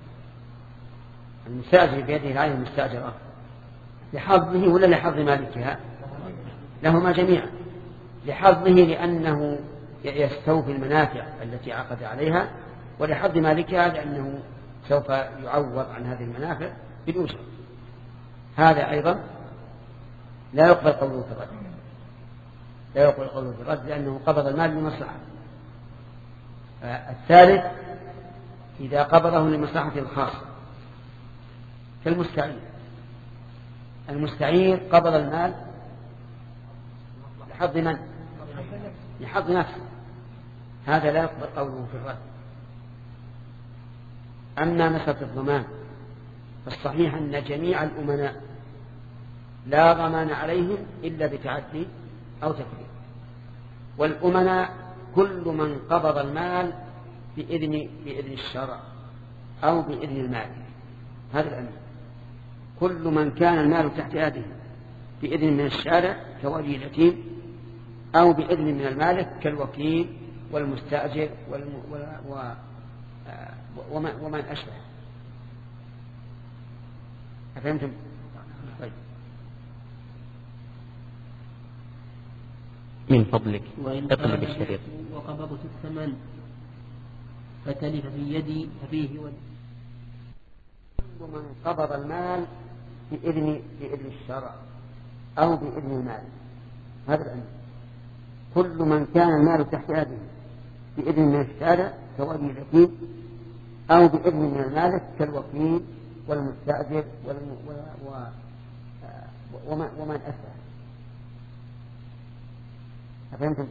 المستأجر بيده العين المستأجرة لحظه ولا لحظ مالكها؟ لهما جميعا. لحظه لأنه يستوفي المنافع التي عقد عليها، ولحظ مالكها لأنه سوف يعوض عن هذه المنافع بالأجرة. هذا أيضا لا يقبل قوله في الرد، لا يقبل قوله في الرد لأنه قبض المال لمصلحة. الثالث إذا قبضه لمصلحة الخاصة كالمستعير، المستعير قبض المال لحظ من؟ لحظ نفسه، هذا لا يقبل قوله في الرد. أما مسألة الضمان فالصحيح أن جميع الأمناء لا ضمان عليهم إلا بتعدي أو تفريط. والأمناء كل من قبض المال بإذن, بإذن الشرع أو بإذن المال. هذا الأمر كل من كان المال تحت يده بإذن من الشارع كولي اليتيم أو بإذن من المالك كالوكيل والمستأجر والم... و... و... ومن... ومن أشبه. أفهمتم؟ طيب. من فضلك وإن اقلب الشريط. وقبضت الثمن فتلف في يدي ففيه ود. كل من قبض المال بإذن, بإذن الشرع أو بإذن المال. هذا الأمر كل من كان المال تحت يده بإذن من الشارع كولي اليتيم أو بإذن من المالك كالوكيل والمستأجر والم... و... و... ومن... ومن أشبه. أفهمتم؟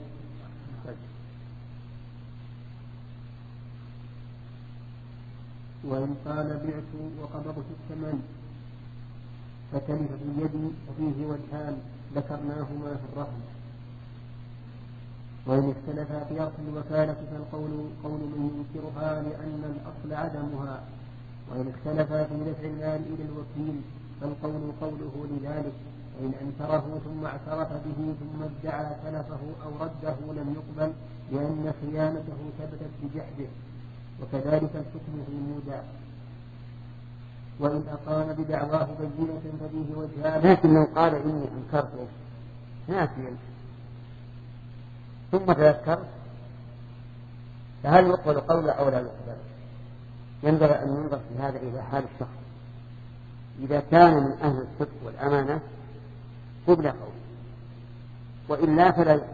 وإن قال بعت وقبضت الثمن فتلف في يدي ففيه وجهان ذكرناهما في الرهن. وإن اختلفا في أصل الوكالة فالقول قول من ينكرها لأن الأصل عدمها. وإن اختلفا في دفع المال إلى الوكيل فالقول قوله لذلك. وإن أنكره ثم اعترف به ثم ادعى تلفه أو رده لم يقبل لأن خيانته ثبتت بجحده. وكذلك الحكم في المودع. وإن أقام بدعواه بينة ففيه وجهان. لكن لو قال إني أنكرته ناسيا ثم تذكر فهل يقبل قوله أو لا يقبل؟ ينبغي أن ينظر في هذا إلى حال الشخص. إذا كان من أهل الصدق والأمانة قبل قوله، وإلا فلا يقبل،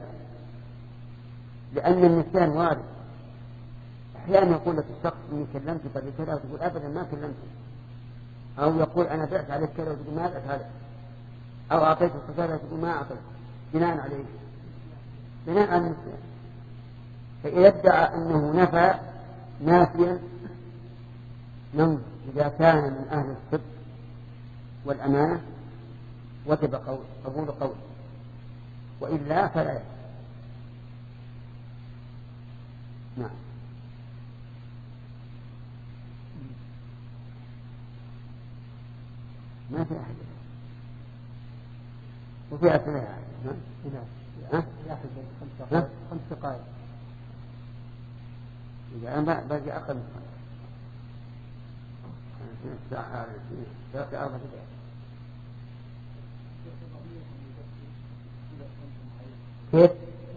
لأن النسيان وارد. أحيانا يقول لك الشخص إني كلمتك قبل كذا وتقول أبدا ما كلمتك، أو يقول أنا بعت عليك كذا وتقول ما بعت عليك، أو أعطيتك كذا وتقول ما أعطيت، بناء عليه بناء على النسيان. فإذا ادعى أنه نفى نافيا ننظر إذا كان من أهل الصدق والأمانة وجب قبول قوله، وإلا فلا يقبل. نعم. ما في أحد وفي أسئلة ها؟ ها؟ يأخذ خمس دقائق خمس دقائق إذا أنا باقي أقل ساعة باقي أربع دقائق. كيف؟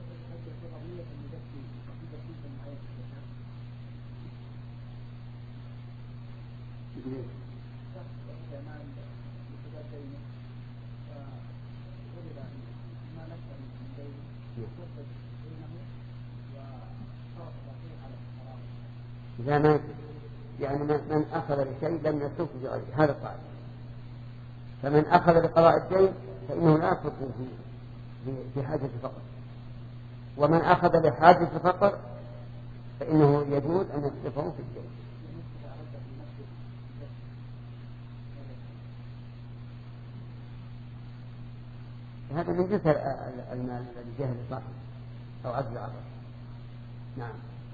إذا ما يعني من أخذ لشيء لم يترك بغيره هذا قاعدة. فمن أخذ لقضاء الدين فإنه لا يتركه في حاجة فقر، ومن أخذ لحاجة فقر فإنه يجوز أن يصرفه في الدين. هذا من جنس المال الذي جهل صاحبه أو عجز عبره. نعم.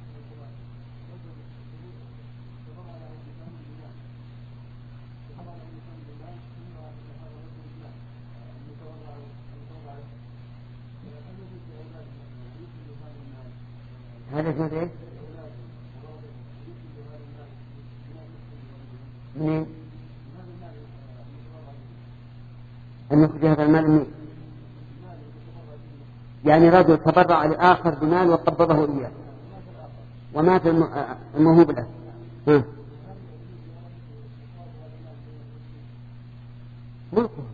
هذا جزء إيه؟ منين؟ أن يخرج هذا المال منين؟ يعني رجل تبرع لآخر بمال وقبضه إياه ومات الموهوب له. ها. ملكه.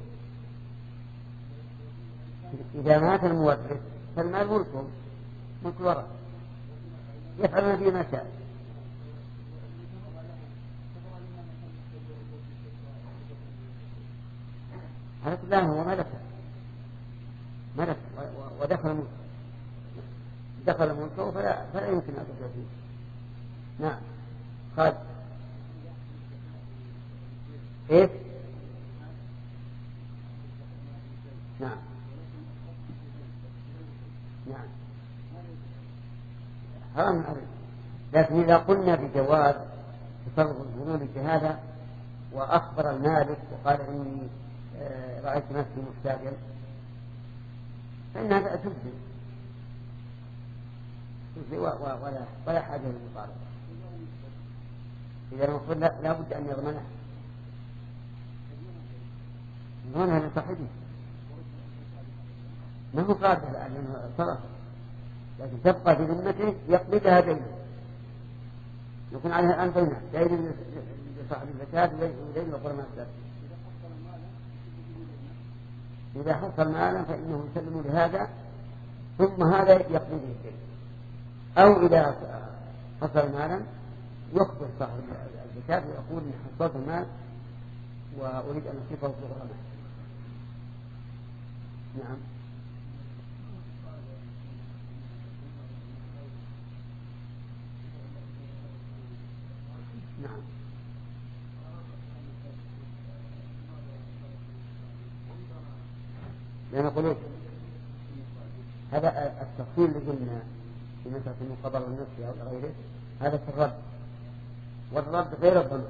إذا مات المورث فالمال ملكه، ملك الورثة، يفعلون به ما شاء. هذا كله هو ملكه ملك ودخل ملكه دخل ملكه فلا, فلا يمكن أن ترجع فيه. نعم. خالد. إيه؟ نعم. نعم. إذا قلنا بجواز تصرف الظنون في هذا وأخبر المالك وقال إني رأيت نفسي محتاجا فإن هذا تجزي تجزي ولا, ولا حاجة للمطالبة. إذا المفروض لا, لا بد أن يضمنه يضمنها لصاحبه ما هو قادر لأنه صرف لكن تبقى في ذمته يقبضها دينه يكون عليها الآن بينه دين لصاحب الزكاة ودين لقرماء الزكاة. إذا حصل مالا فإنه يسلم لهذا ثم هذا يقبضه الدين أو إذا حصل مالا يخبر صاحب الزكاة ويقول إن حصلت المال وأريد أن أصيبه في غرماء. نعم. نعم. لأن قلت هذا التفصيل اللي قلنا في مسألة المقابلة النفسي أو غيره هذا في الرد والرد غير الضمن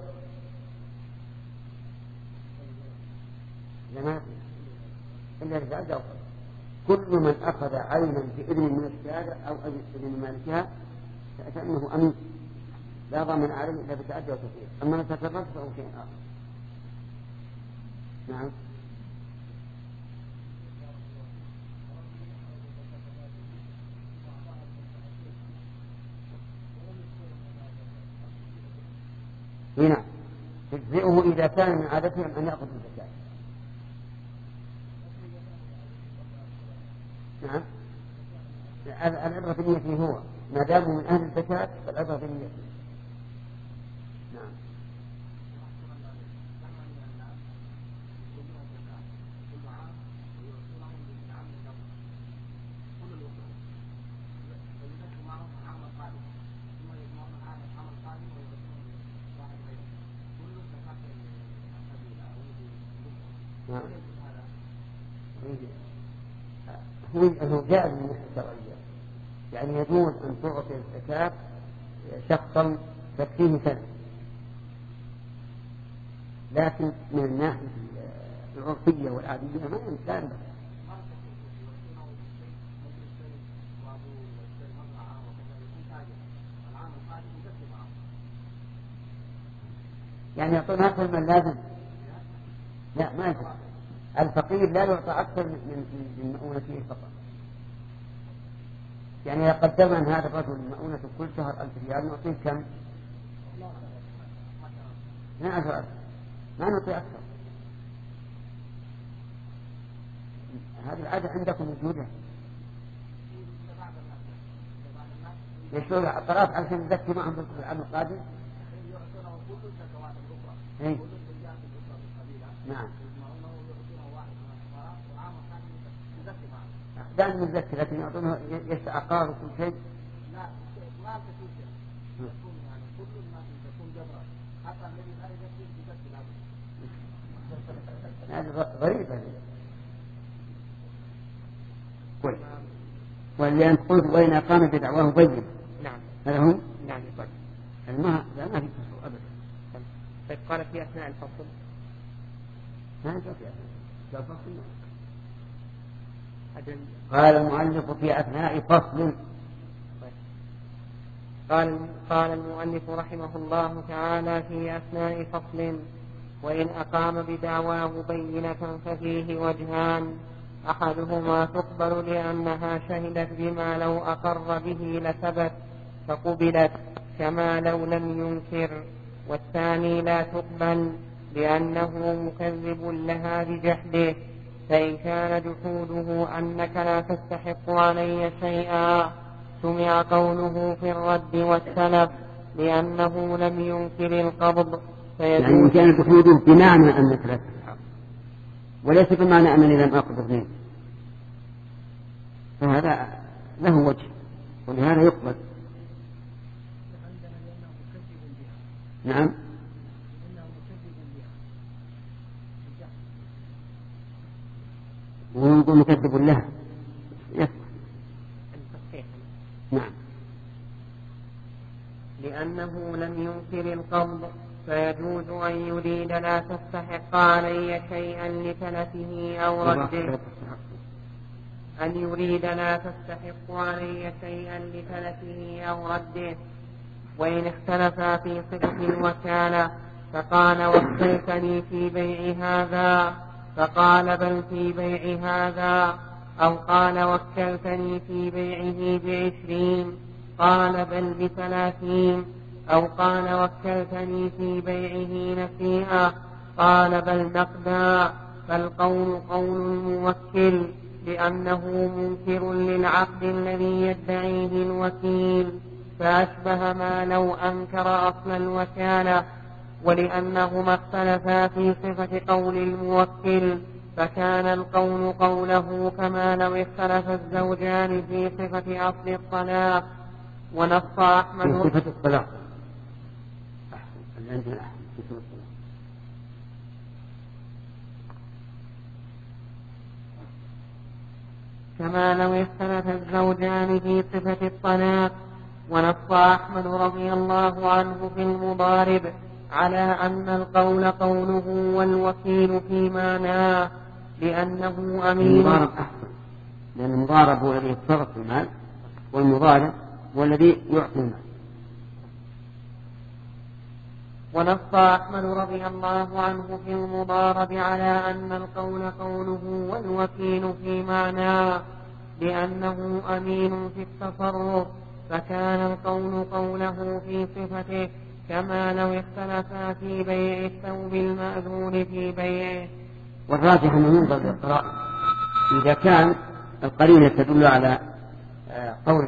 لما إلا رجال أو كل من أخذ عينا بإذن من السيادة أو إذن مالكها فإنه أمين لا ضامن عليه إلا بتعدي وتفصيل. أما مسألة الرد فهو شيء آخر. نعم. هنا تجزئه إذا كان من عادتهم أن يأخذ الزكاة. نعم. العبرة بالنية هو ما دام من أهل الزكاة فالعبرة بالنية. نعم. هو أنه جاء من الناحية الشرعية يعني يجوز أن تعطي الزكاة شخصا تكفيه سنة لكن من الناحية العرفية والعادية ما يمكن. يعني يعطون أكثر من اللازم. لا ما يفعل. الفقير لا يعطى أكثر من مؤونته فقط. يعني إذا قدم أن هذا الرجل مؤونة كل شهر ألف ريال نعطيه كم؟ ما أجر ما نعطي أكثر. هذه العادة عندكم موجودة. يشترون الطراف علشان يذكي معهم في العام القادم. إيه؟ نعم. دائما متذكر لكن يعطونه يشتى عقار وكل شيء. لا ما تكون يكون يعني كل الناس تكون جبرة حتى الذي لا يذكر يذكر هذا غريبة. كويس. واللي أنت قلت وين أقام بدعواه بين. نعم. هذا هم؟ نعم. طيب. ما لا ما في فصل أبدا. طيب قال في أثناء الفصل. ما في أثناء الفصل. قال المؤلف في أثناء فصل. قال قال المؤلف رحمه الله تعالى في أثناء فصل وإن أقام بدعواه بينة ففيه وجهان أحدهما تقبل لأنها شهدت بما لو أقر به لثبت فقبلت كما لو لم ينكر والثاني لا تقبل لأنه مكذب لها بجحده فإن كان جحوده أنك لا تستحق علي شيئا سمع قوله في الرد والسلف لأنه لم ينكر القبض يعني كان جحوده بمعنى أنك لا تستحق وليس بمعنى أنني لم أقبض منك فهذا له وجه ولهذا يقبل. نعم. وهو يقول مكذب له يصح. نعم. لأن يريد لا تستحق علي شيئا لتلفه أو رده أن يريد لا تستحق علي شيئا لتلفه أو رده. وإن اختلفا في صفة الوكالة فقال وكلتني في بيع هذا فقال بل في بيع هذا، أو قال وكلتني في بيعه بعشرين قال بل بثلاثين، أو قال وكلتني في بيعه نسيئا قال بل نقدا. فالقول قول الموكل لأنه منكر للعقد الذي يدعيه الوكيل، فأشبه ما لو أنكر أصل الوكالة. ولأنهما اختلفا في صفة قول الموكل فكان القول قوله، كما لو اختلف الزوجان في صفة أصل الطلاق. ونص أحمد في صفة الطلاق عندنا في صفة الطلاق كما لو اختلف الزوجان في صفة الطلاق. ونص أحمد رضي الله عنه في المضارب على أن القول قوله والوكيل في معناه، لأنه أمين. المضارب أحسن، لأن المضارب هو الذي يتصرف في المال، والمضارب هو الذي يعطي المال. ونص أحمد رضي الله عنه في المضارب على أن القول قوله والوكيل في معناه، لأنه أمين في التصرف، فكان القول قوله في صفته، كما لو اختلفا في بيع الثوب المأذون في بيعه. والراجح أنه ينظر للقرائن، إذا كان القرينة تدل على قول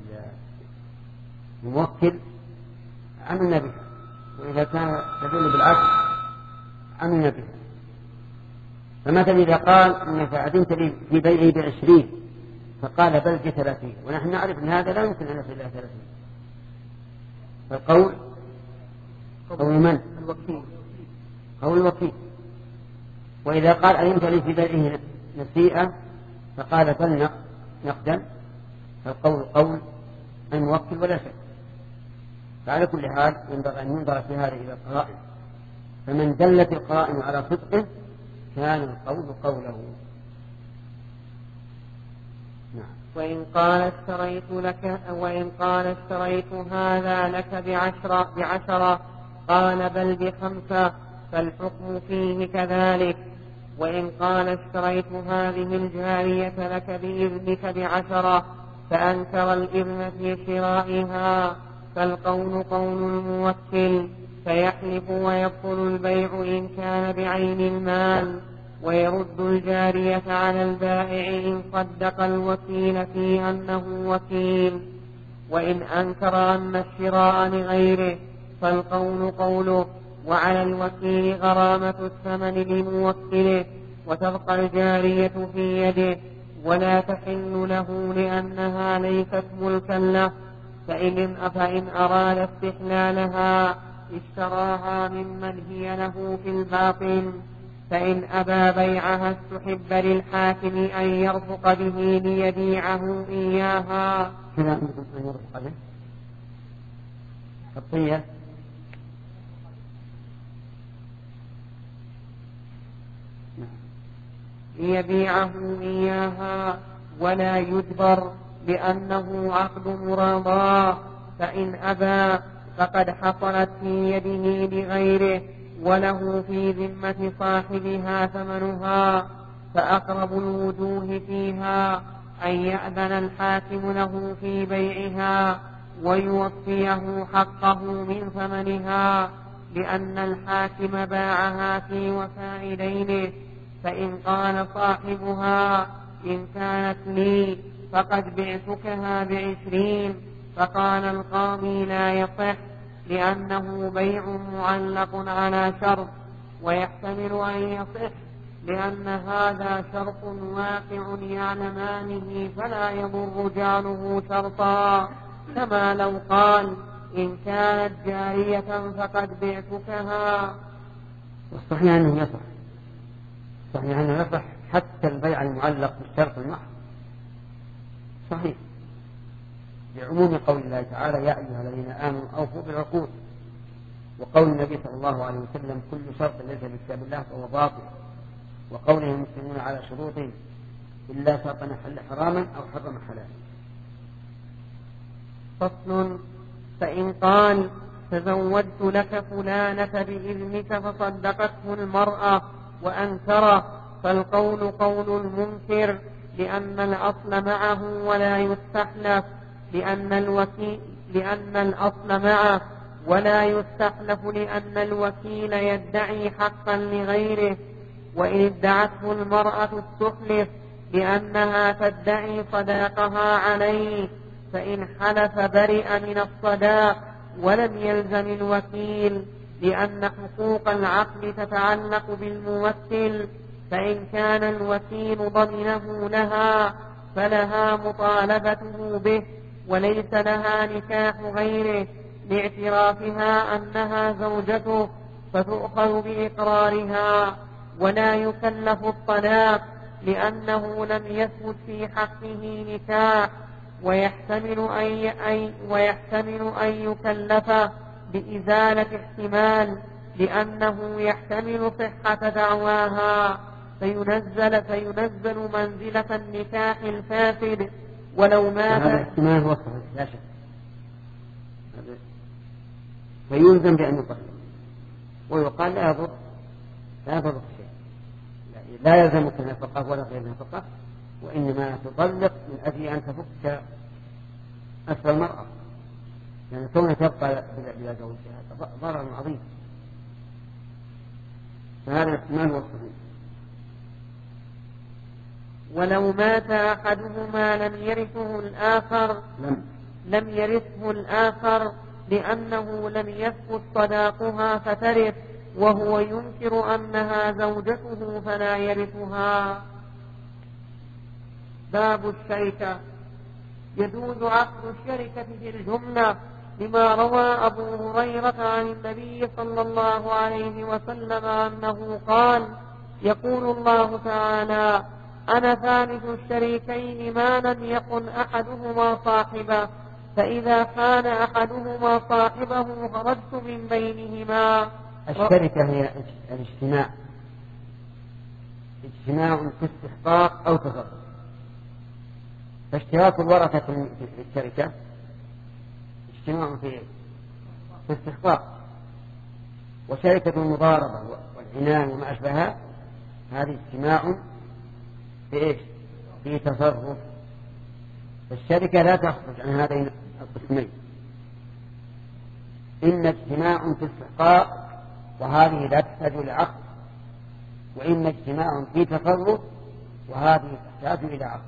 الموكل عملنا بها، وإذا كان تدل بالعكس عملنا بها. فمثلا إذا قال إنك أذنت لي في بيعه بعشرين فقال بل بثلاثين، ونحن نعرف أن هذا لا يمكن أن يصل إلى ثلاثين، فالقول قول من؟ الوكيل. قول الوكيل. وإذا قال أذنت لي في بيعه نسيئة فقال بل نقدا، فالقول قول الموكل ولا شك. فعلى كل حال ينبغي أن ينظر في هذا إلى القرائن، فمن دلت القرائن على صدقه كان القول قوله. نعم. وإن قال اشتريت لك وإن قال اشتريت هذا لك بعشرة بعشرة قال بل بخمسة، فالحكم فيه كذلك. وإن قال اشتريت هذه الجارية لك بإذنك بعشرة فأنكر الإذن في شرائها، فالقول قول الموكل، فيحلف ويبطل البيع إن كان بعين المال، ويرد الجارية على البائع إن صدق الوكيل في أنه وكيل. وإن أنكر أن الشراء لغيره فالقول قوله، وعلى الوكيل غرامة الثمن لموكله، وتبقى الجارية في يده ولا تحل له لأنها ليست ملكا له، فإن, فإن أراد استحلالها اشتراها ممن هي له في الباطن. فإن أبى بيعها استحب للحاكم أن يرفق به ليبيعه إياها. كذا أن يرفق به خطية. ليبيعه إياها ولا يجبر لأنه عقد مراضاة. فإن أبى فقد حصلت في يده لغيره وله في ذمة صاحبها ثمنها، فأقرب الوجوه فيها أن يأذن الحاكم له في بيعها ويوفيه حقه من ثمنها، لأن الحاكم باعها في وفاء دينه. فإن قال صاحبها إن كانت لي فقد بعتكها بعشرين، فقال القاضي لا يصح لأنه بيع معلق على شرط، ويحتمل أن يصح لأن هذا شرط واقع يعلمانه فلا يضر جعله شرطا، كما لو قال إن كانت جارية فقد بعتكها. والصحيح أنه يصح، صحيح أنه يصح حتى البيع المعلق بالشرط المحض صحيح، بعموم قول الله تعالى يا أيها الذين آمنوا أوفوا بالعقود. وقول النبي صلى الله عليه وسلم كل شرط ليس في كتاب الله فهو باطل، وقوله المسلمون على شروطهم إلا شرطا حل حراما أو حرم حلالا. فصل. فإن قال تزوجت لك فلانة بإذنك فصدقته المرأة وأنكره فالقول قول المنكر، لأن الأصل معه ولا يستحلف، لأن الوكيل لأن الأصل معه ولا يستحلف، لأن الوكيل يدعي حقا لغيره، وإن ادعته المرأة استحلف لأنها تدعي صداقها عليه، فإن حلف برئ من الصداق ولم يلزم الوكيل، لأن حقوق العقل تتعلق بالموكل، فإن كان الوكيل ضمنه لها فلها مطالبته به، وليس لها نكاح غيره لاعترافها أنها زوجته، فتؤخذ بإقرارها، ولا يكلف الطلاق لأنه لم يثبت في حقه نكاح، ويحتمل أن, أي ويحتمل أن يكلف بإزالة احتمال، لأنه يحتمل صحة دعواها، فينزل, فينزل منزلة النكاح الفاسد ولو مات. هذا احتمال هو صحيح لا شك، فيلزم بأن يطلق، ويقال لا يضر لا يضر شيء، لا يلزمك النفقة ولا غير النفقة، وإنما تطلق من أجل أن تفك أسر المرأة، لأن يعني كونها تبقى بلا زوجها ضرر عظيم، فهذا الاحتمال هو الصحيح. ولو مات أحدهما لم يرثه الآخر لم, لم يرثه الآخر لأنه لم يثبت صداقها فترث، وهو ينكر أنها زوجته فلا يرثها. باب الشركة. يجوز عقد الشركة في الجملة لما روى أبو هريرة عن النبي صلى الله عليه وسلم أنه قال: يقول الله تعالى: أنا ثالث الشريكين ما لم يكن أحدهما صاحبه، فإذا كان أحدهما صاحبه خرجت من بينهما. الشركة هي الاجتماع، اجتماع في استحقاق أو تصرف، فاشتراك الورثة في الشركة اجتماع في استحقاق، وشركة المضاربة والعنان وما أشبهها هذه اجتماع في إيش؟ في تصرف. فالشركة لا تخرج عن هذين القسمين، إما اجتماع في استحقاق وهذه لا تحتاج إلى عقد، وإما اجتماع في تصرف وهذه تحتاج إلى عقد.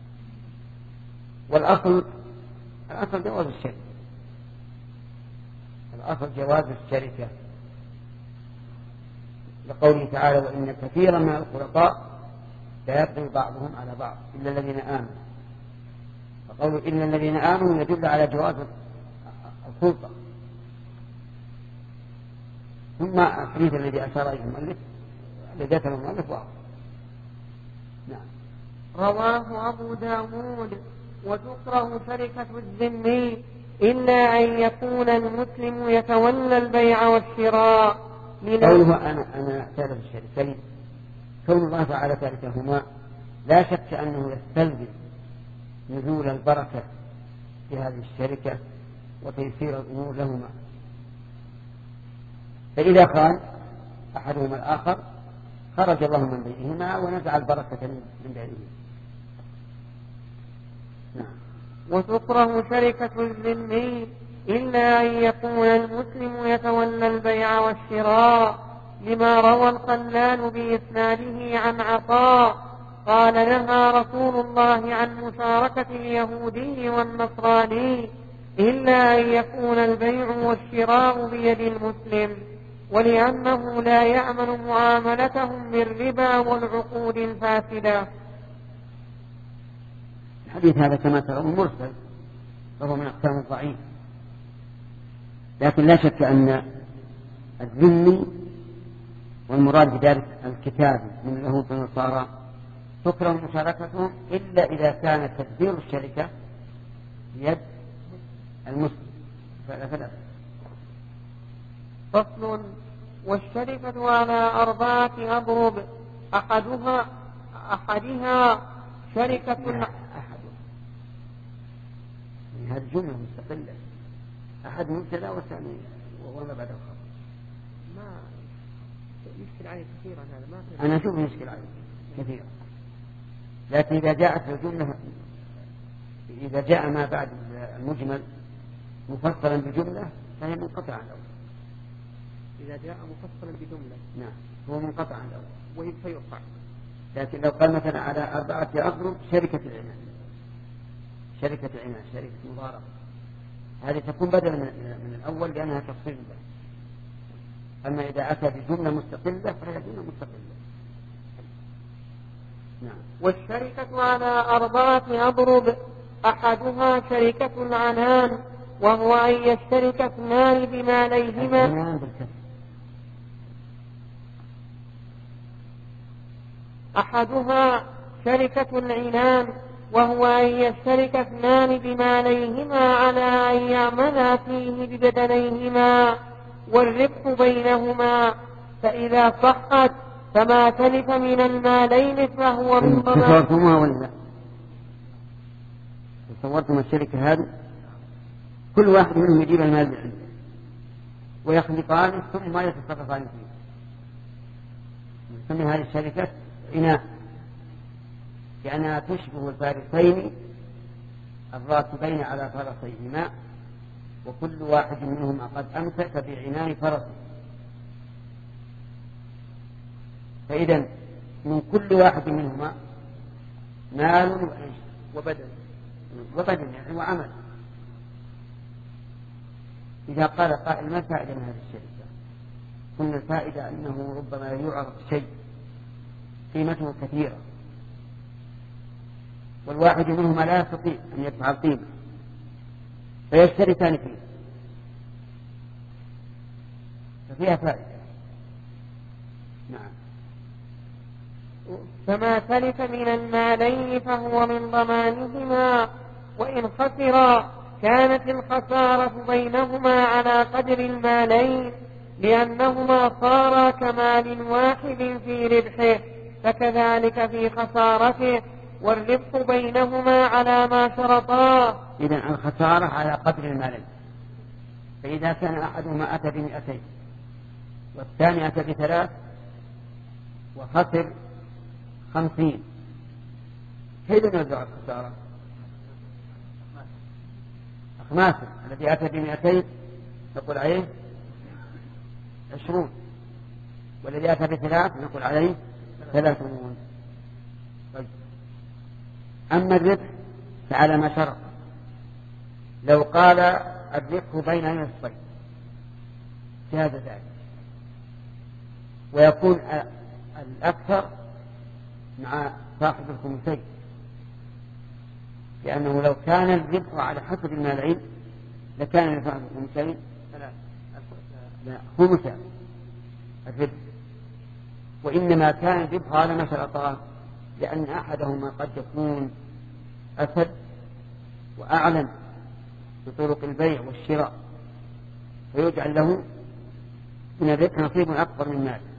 والأصل الأصل جواز الشركة، الأصل جواز الشركة لقوله تعالى: وإن كثيرا من الخلطاء لا يبغي بعضهم على بعض إلا الذين آمنوا. فقوله إلا الذين آمنوا يدل على جواز الخلطة. ثم الحديث الذي أشار إليه المؤلف الذي ذكره المؤلف واضح. نعم. رواه أبو داود. وتكره شركة الذمي إلا أن يكون المسلم يتولى البيع والشراء. قوله أنا أنا ثالث الشريكين، كون الله تعالى ثالثهما لا شك أنه يستلزم نزول البركة في هذه الشركة وتيسير الأمور لهما، فإذا خان أحدهما الآخر خرج الله من بينهما ونزع البركة من بينهما. نعم. وتكره شركة الذمي إلا أن يكون المسلم يتولى البيع والشراء، لما روى الخلال بإسناده عن عطاء قال: نهى رسول الله عن مشاركة اليهودي والنصراني إلا أن يكون البيع والشراء بيد المسلم، ولأنه لا يأمن معاملتهم بالربا والعقود الفاسدة. الحديث هذا كما ترون مرسل، وهو من أقسام الضعيف، لكن لا شك أن الذمي والمراد بذلك الكتاب من اليهود والنصارى تكره مشاركتهم إلا إذا كان تدبير الشركة بيد المسلم فلا فلا. فصل. والشركة على أربعة أضرب أحدها أحدها شركة أحد هذه جملة مستقلة. أحد مبتدأ والثاني وما بعد الخبر. ما يشكل عليه كثيرا هذا ما أنا أشوف يشكل عليه كثيرا، لكن إذا جاءت الجملة إذا جاء ما بعد المجمل مفصلا بجملة فهي منقطعة عن الأول. إذا جاء مفصلا بجملة نعم هو منقطع عن الأول ويقطع. لكن لو قال مثلا على أربعة أضرب شركة العنان، شركة العنان شركة مضاربة، هذه تكون بدلا من الأول لأنها تفصيل له. أما إذا أتى بجملة مستقلة فهي جملة مستقلة. نعم. والشركة على أربعة أضرب أحدها شركة العنان وهو أن يشترك اثنان بماليهما أحدها شركة العنان وهو أن يشترك اثنان بماليهما على أن يعملا فيه ببدنيهما والربح بينهما، فإذا صحت فما تلف من المالين فهو من ضمان. تصورتموها ولا لا؟ تصورتم الشركة هذه كل واحد منهم يجيب المال عنده ويخلطانه ثم يتصرفان فيه. نسمي هذه الشركة عناء لأنها تشبه الفارسين الراكبين على فرسيهما وكل واحد منهما قد أمسك بعنان فرسه. فإذا من كل واحد منهما مال وبدن وبدن يعني وعمل. إذا قال قائل ما الفائدة من هذه الشركة؟ قلنا الفائدة أنه ربما يعرض شيء قيمته كثيرة والواحد منهما لا يستطيع أن يدفع القيمة فيشتركان فيه ففيها فائدة. نعم. فما تلف من المالين فهو من ضمانهما وإن خسرا كانت الخسارة بينهما على قدر المالين لأنهما صارا كمال واحد في ربحه فكذلك في خسارته والربح بينهما على ما شرطا. إذن الخسارة على قدر المالين، فإذا كان أحدهما أتى بمئتين والثاني أتى بثلاث وخسر خمسين كيف نوزع الخسارة؟ أخماسه الذي أتى بمئتين نقول عليه عشرون والذي أتى بثلاث نقول عليه ثلاثون. طيب. أما الربح فعلى ما شرط. لو قال الربح بين نصفين جاز ذلك ويكون الأكثر مع صاحب الخمسين لأنه لو كان الربح على حسب المالين لكان لصاحب الخمسين لا خمسة الربح وإنما كان الربح على ما شرطاه لأن أحدهما قد يكون أسد وأعلم بطرق البيع والشراء فيجعل له من الربح نصيب أكبر من مال.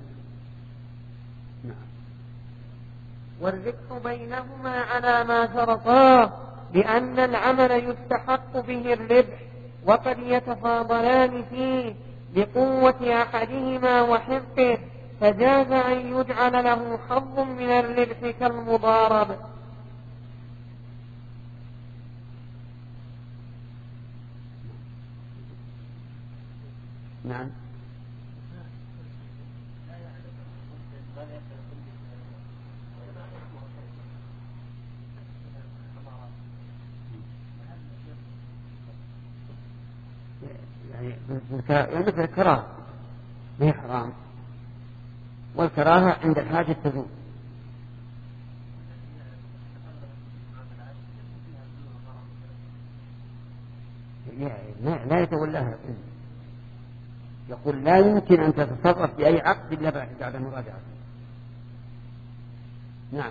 والربح بينهما على ما شرطاه لأن العمل يستحق به الربح وقد يتفاضلان فيه بقوة أحدهما وحفظه فجاز أن يجعل له حظ من الربح كالمضارب. نعم. يعني مثل الكراهة ما هي حرام والكراهة عند الحاجة تزول. لا يتولاها يقول لا يمكن أن تتصرف بأي عقد إلا بعد مراجعة. نعم.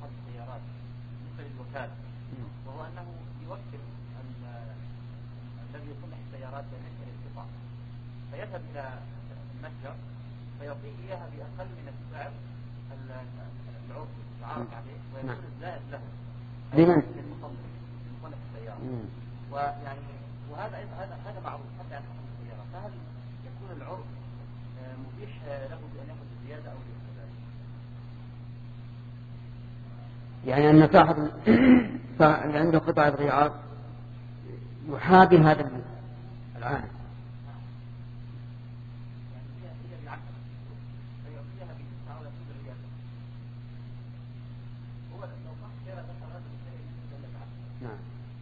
وهو أنه يوكل الذي يصلح السيارات بين القطع فيذهب إلى المتجر فيعطيه إياها بأقل من السعر العرفي العارف عليه ويكون الزائد له لمن؟ للمصلح لمصلح السيارة. ويعني وهذا هذا هذا معروف حتى عن حكم السيارة. فهل يكون العرف مبيح له بأن يأخذ الزيادة أو ليس كذلك؟ يعني أن صاحب اللي عنده قطعة غيار يحابي هذا العام. نعم.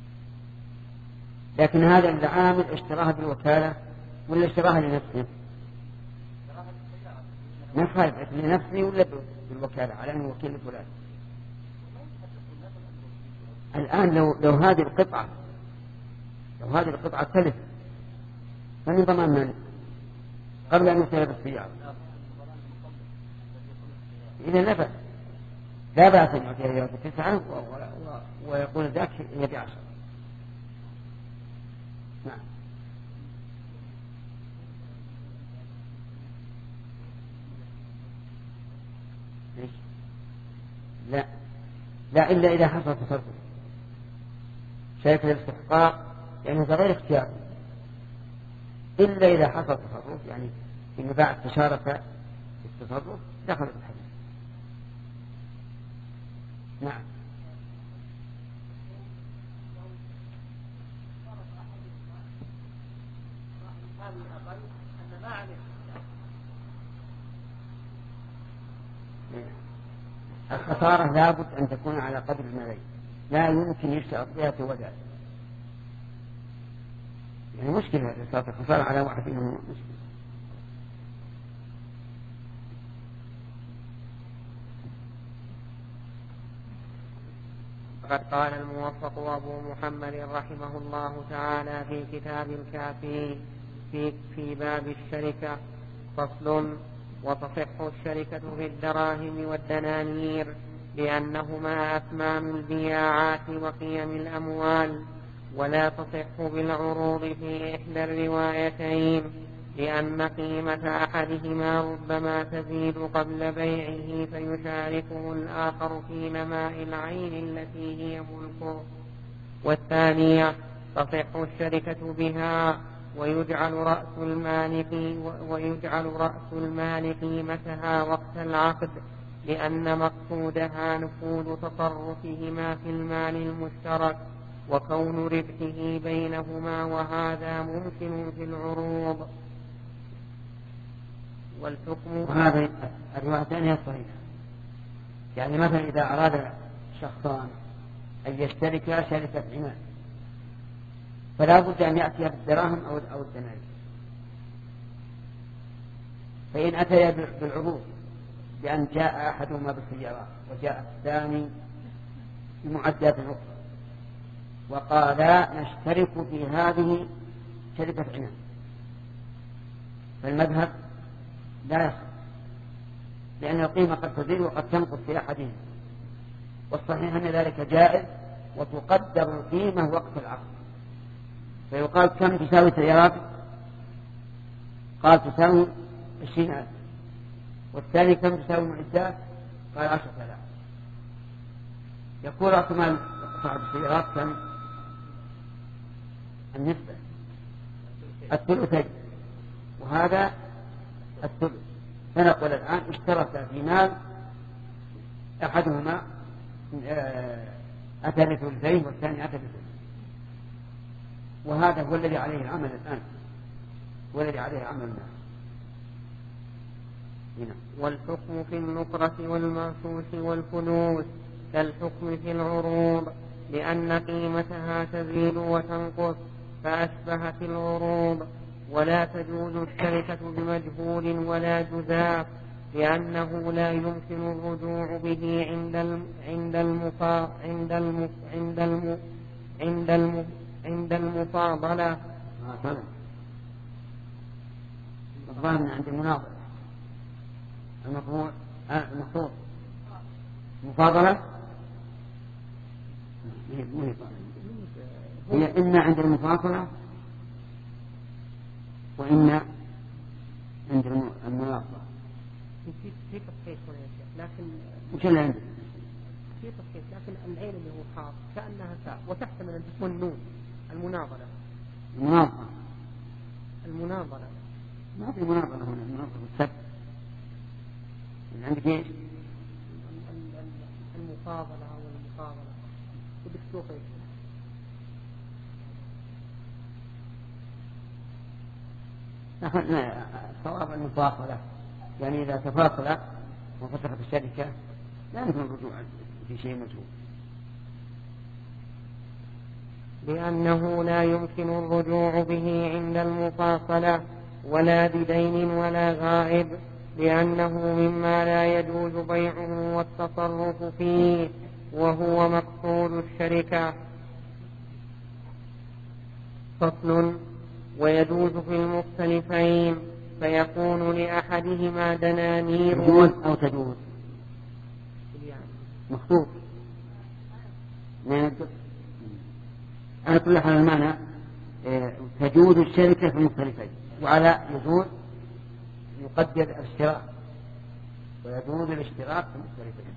لكن هذا العامل اشتراها بالوكالة ولا اشتراها لنفسه؟ نفعل لنفسه ولا بالوكالة على أنه وكيل فلان؟ الآن لو لو هذه القطعة لو هذه القطعة تلف فمن ضمان من؟ قبل أن يسير بالسيارة إذا نفع لا بأس أن يعطيها تسعة ويقول ذاك هي بعشرة. نعم. لا لا إلا إذا حصل تصرف شركة الاستحقاق يعني هذا غير اختيار إلا إذا حصل تصرف يعني إن بعد تشارك في التصرف دخل في الحديث. نعم. الخسارة لابد أن تكون على قدر المالي لا يمكن يشترط بها سوى ذلك. يعني مشكلة إذا صارت الخسارة على واحد منهم مشكلة. فقد قال الموفق أبو محمد رحمه الله تعالى في كتاب الكافي في, في باب الشركة فصل: وتصح الشركة في الدراهم والدنانير لأنهما أثمان البياعات وقيم الأموال، ولا تصح بالعروض في إحدى الروايتين لأن قيمة أحدهما ربما تزيد قبل بيعه فيشاركه الآخر في نماء العين التي هي ملكه. والثانية تصح الشركة بها ويجعل رأس المال ويجعل رأس المال قيمتها وقت العقد لأن مقصودها نفوذ تصرفهما في المال المشترك وكون ربحه بينهما، وهذا ممكن في العروض. والحكم وهذه الروايتين هي الصحيحة. يعني مثلا إذا أراد شخصان أن يشتركا شركة عنان فلا بد أن يأتي بالدراهم أو الدنانير، فإن أتي بالعروض بأن جاء أحدهما بالسيارات وجاء الثاني بمعدات أخرى وقالا نشترك في هذه شركة عنان، فالمذهب لا يصح لأن القيمة قد تزيد وقد تنقص في أحدهما، والصحيح أن ذلك جائز وتقدر القيمة وقت العقد. فيقال كم تساوي سيارات؟ قال تساوي عشرين ألف. والثاني كم تساوي معدات؟ قال عشرة آلاف. يقول رأس مال صاحب السيارات كم؟ النسبة الثلثين وهذا الثلث. فنقول الآن اشترك في مال أحدهما أتى بثلثين والثاني أتى بثلث، وهذا هو الذي عليه العمل الآن والذي عليه العمل الآن. هنا. والحكم في النقرة والمنصوص والفلوس كالحكم في العروض لأن قيمتها تزيد وتنقص فأشبهت العروض. ولا تجوز الشركة بمجهول ولا جزاف لأنه لا يمكن الرجوع به عند الم عند المفا عند الم عند الم عند الم عند المفاضلة. الظاهر عند المناظرة المفروض المفروض مفاضلة هي إما عند المفاصلة وإن عند المناظرة في في تصحيح هنا يا شيخ، لكن وش اللي عندك؟ في تصحيح لكن العين اللي هو حاط كأنها تاء وتحتمل أن تكون نون. المناظرة المناظرة المناظرة ما في مناظرة هنا، المناظرة السبت عندك ايش؟ المقابلة أو المقابلة بدك تشوف ايش؟ نحن صواب المفاصلة، يعني إذا تفاصل وفتحت الشركة لا يمكن الرجوع في شيء مجهول، لأنه لا يمكن الرجوع به عند المفاصلة ولا بدين ولا غائب، لأنه مما لا يجوز بيعه والتصرف فيه وهو مقصود الشركة. فصل. ويجوز في المختلفين فيكون لأحدهما دنانير يجوز أو تجوز مخطوط على كل حال المعنى تجوز الشركة في المختلفين، وعلى يجوز يقدر الاشتراك ويجوز الاشتراك في المختلفين.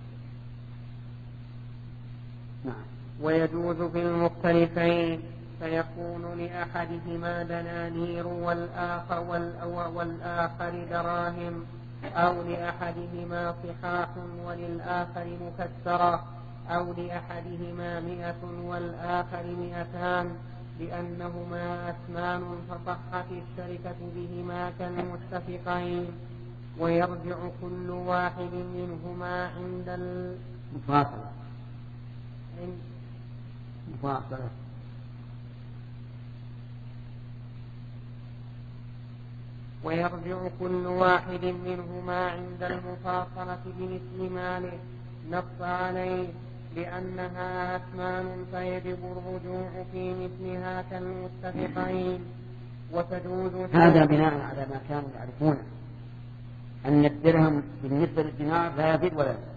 نعم. ويجوز في المختلفين فيكون لأحدهما دنانير والآخر, والآخر دراهم، أو لأحدهما صحاح وللآخر مكسرة، أو لأحدهما مئة والآخر مئتان، لأنهما أثمان فصحت الشركة بهما كالمتفقين. ويرجع كل واحد منهما عند المفاصلة مفاصلة ويرجع كل واحد منهما عند المفاصلة بمثل ماله نص عليه، لأنها أثمان فيجب الرجوع في مثلها كالمتفقين. وتجوز هذا بناء على ما كانوا يعرفون أن الدرهم بالنسبة للدينار لا يزيد ولا يزيد،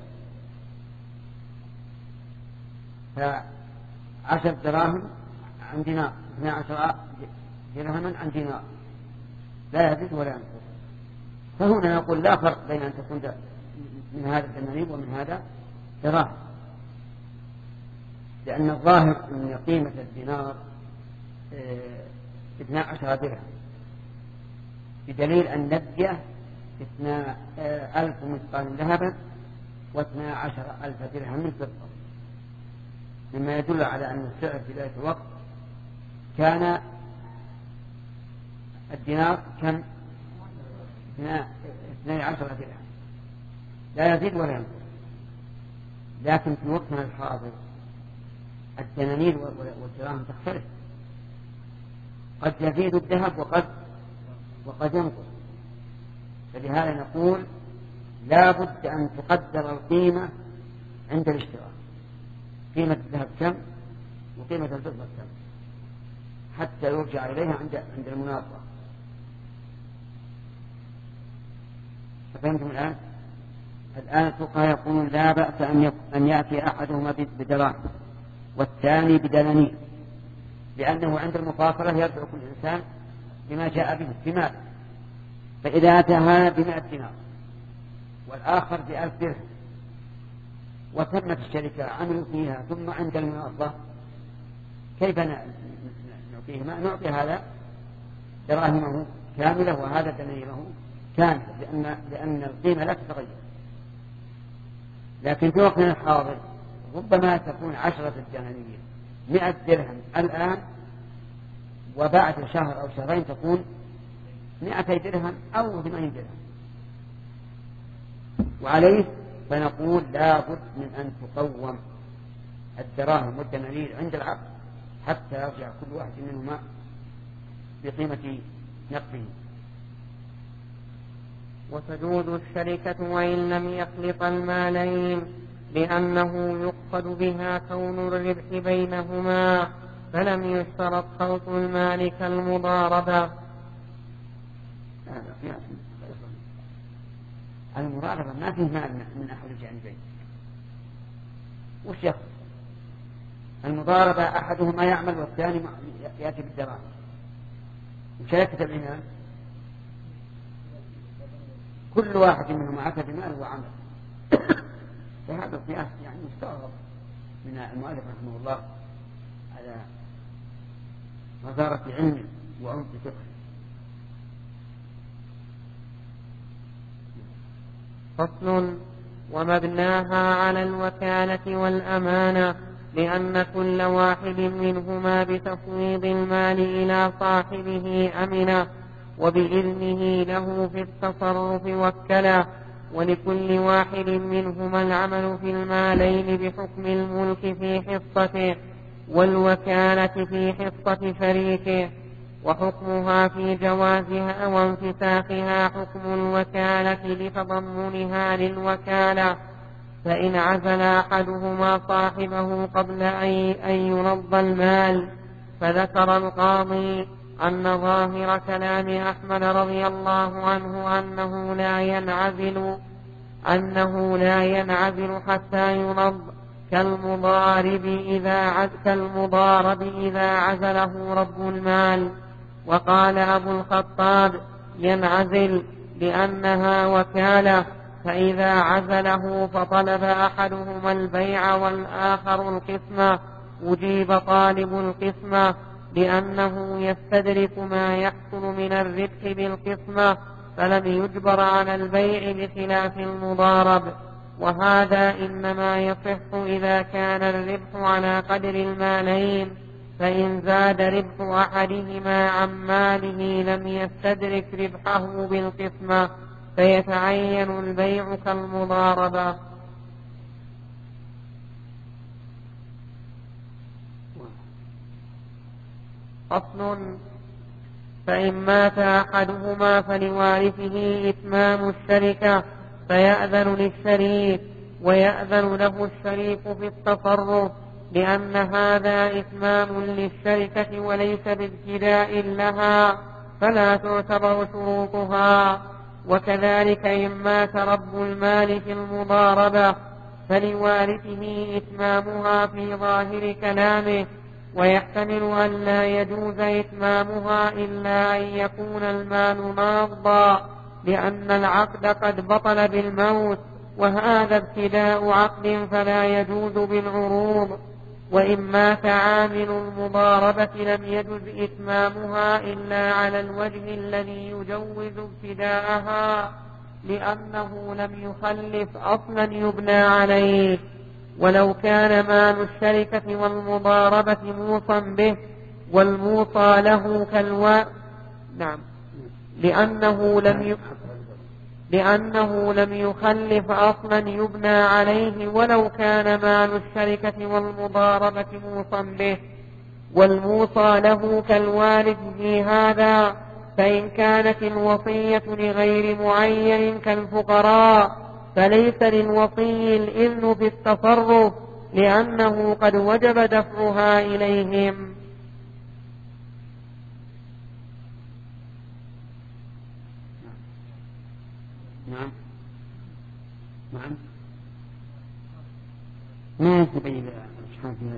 فعشر دراهم عن دينار، اثنى عشر درهما عن دينار، لا يزيد ولا ينقص. فهنا نقول لا فرق بين أن تكون من هذا الدنانير ومن هذا دراهم، لأن الظاهر أن قيمة الدينار اثنى عشر درهم، بدليل أن نبيه اثنى ألف مثقال ذهبا واثنى عشر ألف درهم من فضة، مما يدل على أن السعر في ذلك الوقت كان الدينار كم؟ اثني عشر درهم، لا يزيد ولا ينقص. لكن في وقتنا الحاضر الدنانير والدراهم تختلف، قد يزيد الذهب وقد وقد ينقص. فلهذا نقول لا بد أن تقدر القيمة عند الاشتراك، قيمة الذهب كم وقيمة الفضة كم، حتى يرجع إليها عند عند المناظرة. فهمتم الآن؟ الآن الفقهاء يقولون لا بأس أن أن يأتي أحدهما بدراهم والثاني بدنانير، لأنه عند المفاصلة يرجع كل إنسان بما جاء به بمال. فإذا أتى هذا بمئة دينار والآخر بألف درهم وتمت الشركة عملوا فيها، ثم عند المناظرة كيف نعطيهما؟ نعطي هذا دراهمه كاملة وهذا دنانيره كاملة، لأن لأن القيمة لا تتغير. لكن في وقتنا الحاضر ربما تكون عشرة الدنانير مئة درهم الآن، وبعد شهر أو شهرين تكون مئتي درهم أو ثمانين درهم، وعليه فنقول لا بد من أن تقوم الدراهم والدنانير عند العقد حتى يرجع كل واحد منهما بقيمة نقده. وتجوز الشركة وإن لم يخلط المالين، لأنه يقصد بها كون الربح بينهما، فلم يشترط خلط المال كالمضاربة. المضاربة ما فيه مال من أحد الجانبين. وش يخلط؟ المضاربة أحدهما يعمل والثاني يأتي بالدراهم. وشركة العنان كل واحد منهم أتى بمال وعمل. فهذا القياس يعني مستغرب من المؤلف رحمه الله على وزارة علمه وعمق فقهه. فصل: ومبناها على الوكالة والأمانة، لأن كل واحد منهما بتفويض المال إلى صاحبه أمنه، وبإذنه له في التصرف وكله، ولكل واحد منهما العمل في المالين بحكم الملك في حصته، والوكالة في حصة شريكه، وحكمها في جوازها وانفساخها حكم الوكالة لتضمنها للوكالة. فإن عزل أحدهما صاحبه قبل أن ينض المال، فذكر القاضي أن ظاهر كلام أحمد رضي الله عنه أنه لا ينعزل أنه لا ينعزل حتى ينض، كالمضارب إذا عز كالمضارب إذا عزله رب المال. وقال أبو الخطاب: ينعزل لأنها وكالة، فإذا عزله فطلب أحدهما البيع والآخر القسمة أجيب طالب القسمة، لأنه يستدرك ما يحصل من الربح بالقسمة، فلم يجبر على البيع بخلاف المضارب. وهذا إنما يصح إذا كان الربح على قدر المالين، فإن زاد ربح أحدهما عن ماله لم يستدرك ربحه بالقسمة، فيتعين البيع كالمضاربة. فصل: فإن مات أحدهما فلوارثه إتمام الشركة، فيأذن للشريك ويأذن له الشريك في التصرف، لأن هذا إتمام للشركة وليس بابتداء لها، فلا تعتبر شروطها. وكذلك إن مات رب المال في المضاربة فلوارثه إتمامها في ظاهر كلامه، ويحتمل أن لا يجوز إتمامها إلا أن يكون المال ماضا، لأن العقد قد بطل بالموت، وهذا ابتداء عقد فلا يجوز بالعروض. وإن مات عامل المضاربة لم يجوز إتمامها إلا على الوجه الذي يجوز ابتداءها، لأنه لم يخلف أصلا يبنى عليه. ولو كان مال الشركة والمضاربة موصى به والموصى له كالوا نعم لأنه لم ي... لأنه لم يخلف أصلا يبنى عليه، ولو كان مال الشركة والمضاربة موصى به والموصى له كالوارث في هذا. فإن كانت الوصية لغير معين كالفقراء فليس للوصي الإذن في التصرف، لأنه قد وجب دفعها إليهم. نعم نعم ما يتبين الإشكال في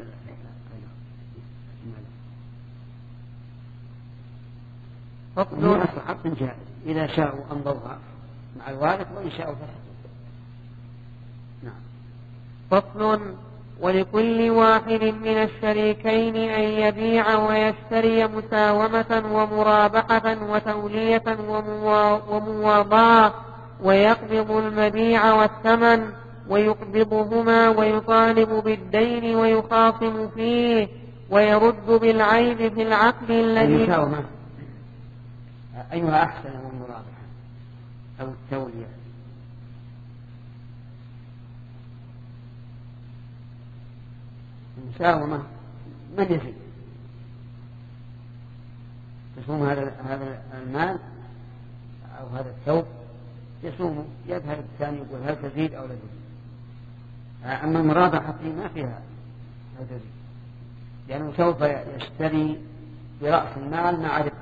فصل: أصل حق جائز إذا شاءوا أمضوها مع الوارث وإن شاءوا فسدوا. نعم. فصل: ولكل واحد من الشريكين أن يبيع ويشتري مساومة ومرابحة وتولية ومواضعة، ويقبض المبيع والثمن ويقبضهما، ويطالب بالدين ويخاصم فيه، ويرد بالعيب في العقد الذي المساومة أيها أحسن من المرابحة أو التولية؟ المساومة من يزيد تصوم هذا هذا المال أو هذا الثوب، يصوم يذهب الثاني يقول هل تزيد أو لا تزيد. أما المرابحة ما فيها هل تزيد، لأنه سوف يشتري برأس المال مع ربح،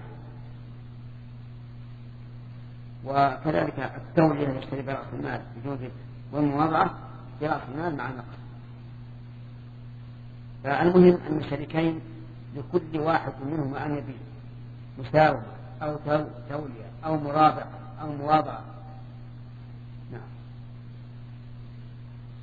وكذلك التولية يشتري برأس المال بجوز، والمواضعة برأس المال مع نقص. فالمهم أن الشريكين لكل واحد منهما أن يبيع مساومة أو تولية أو مرابحة أو مواضعة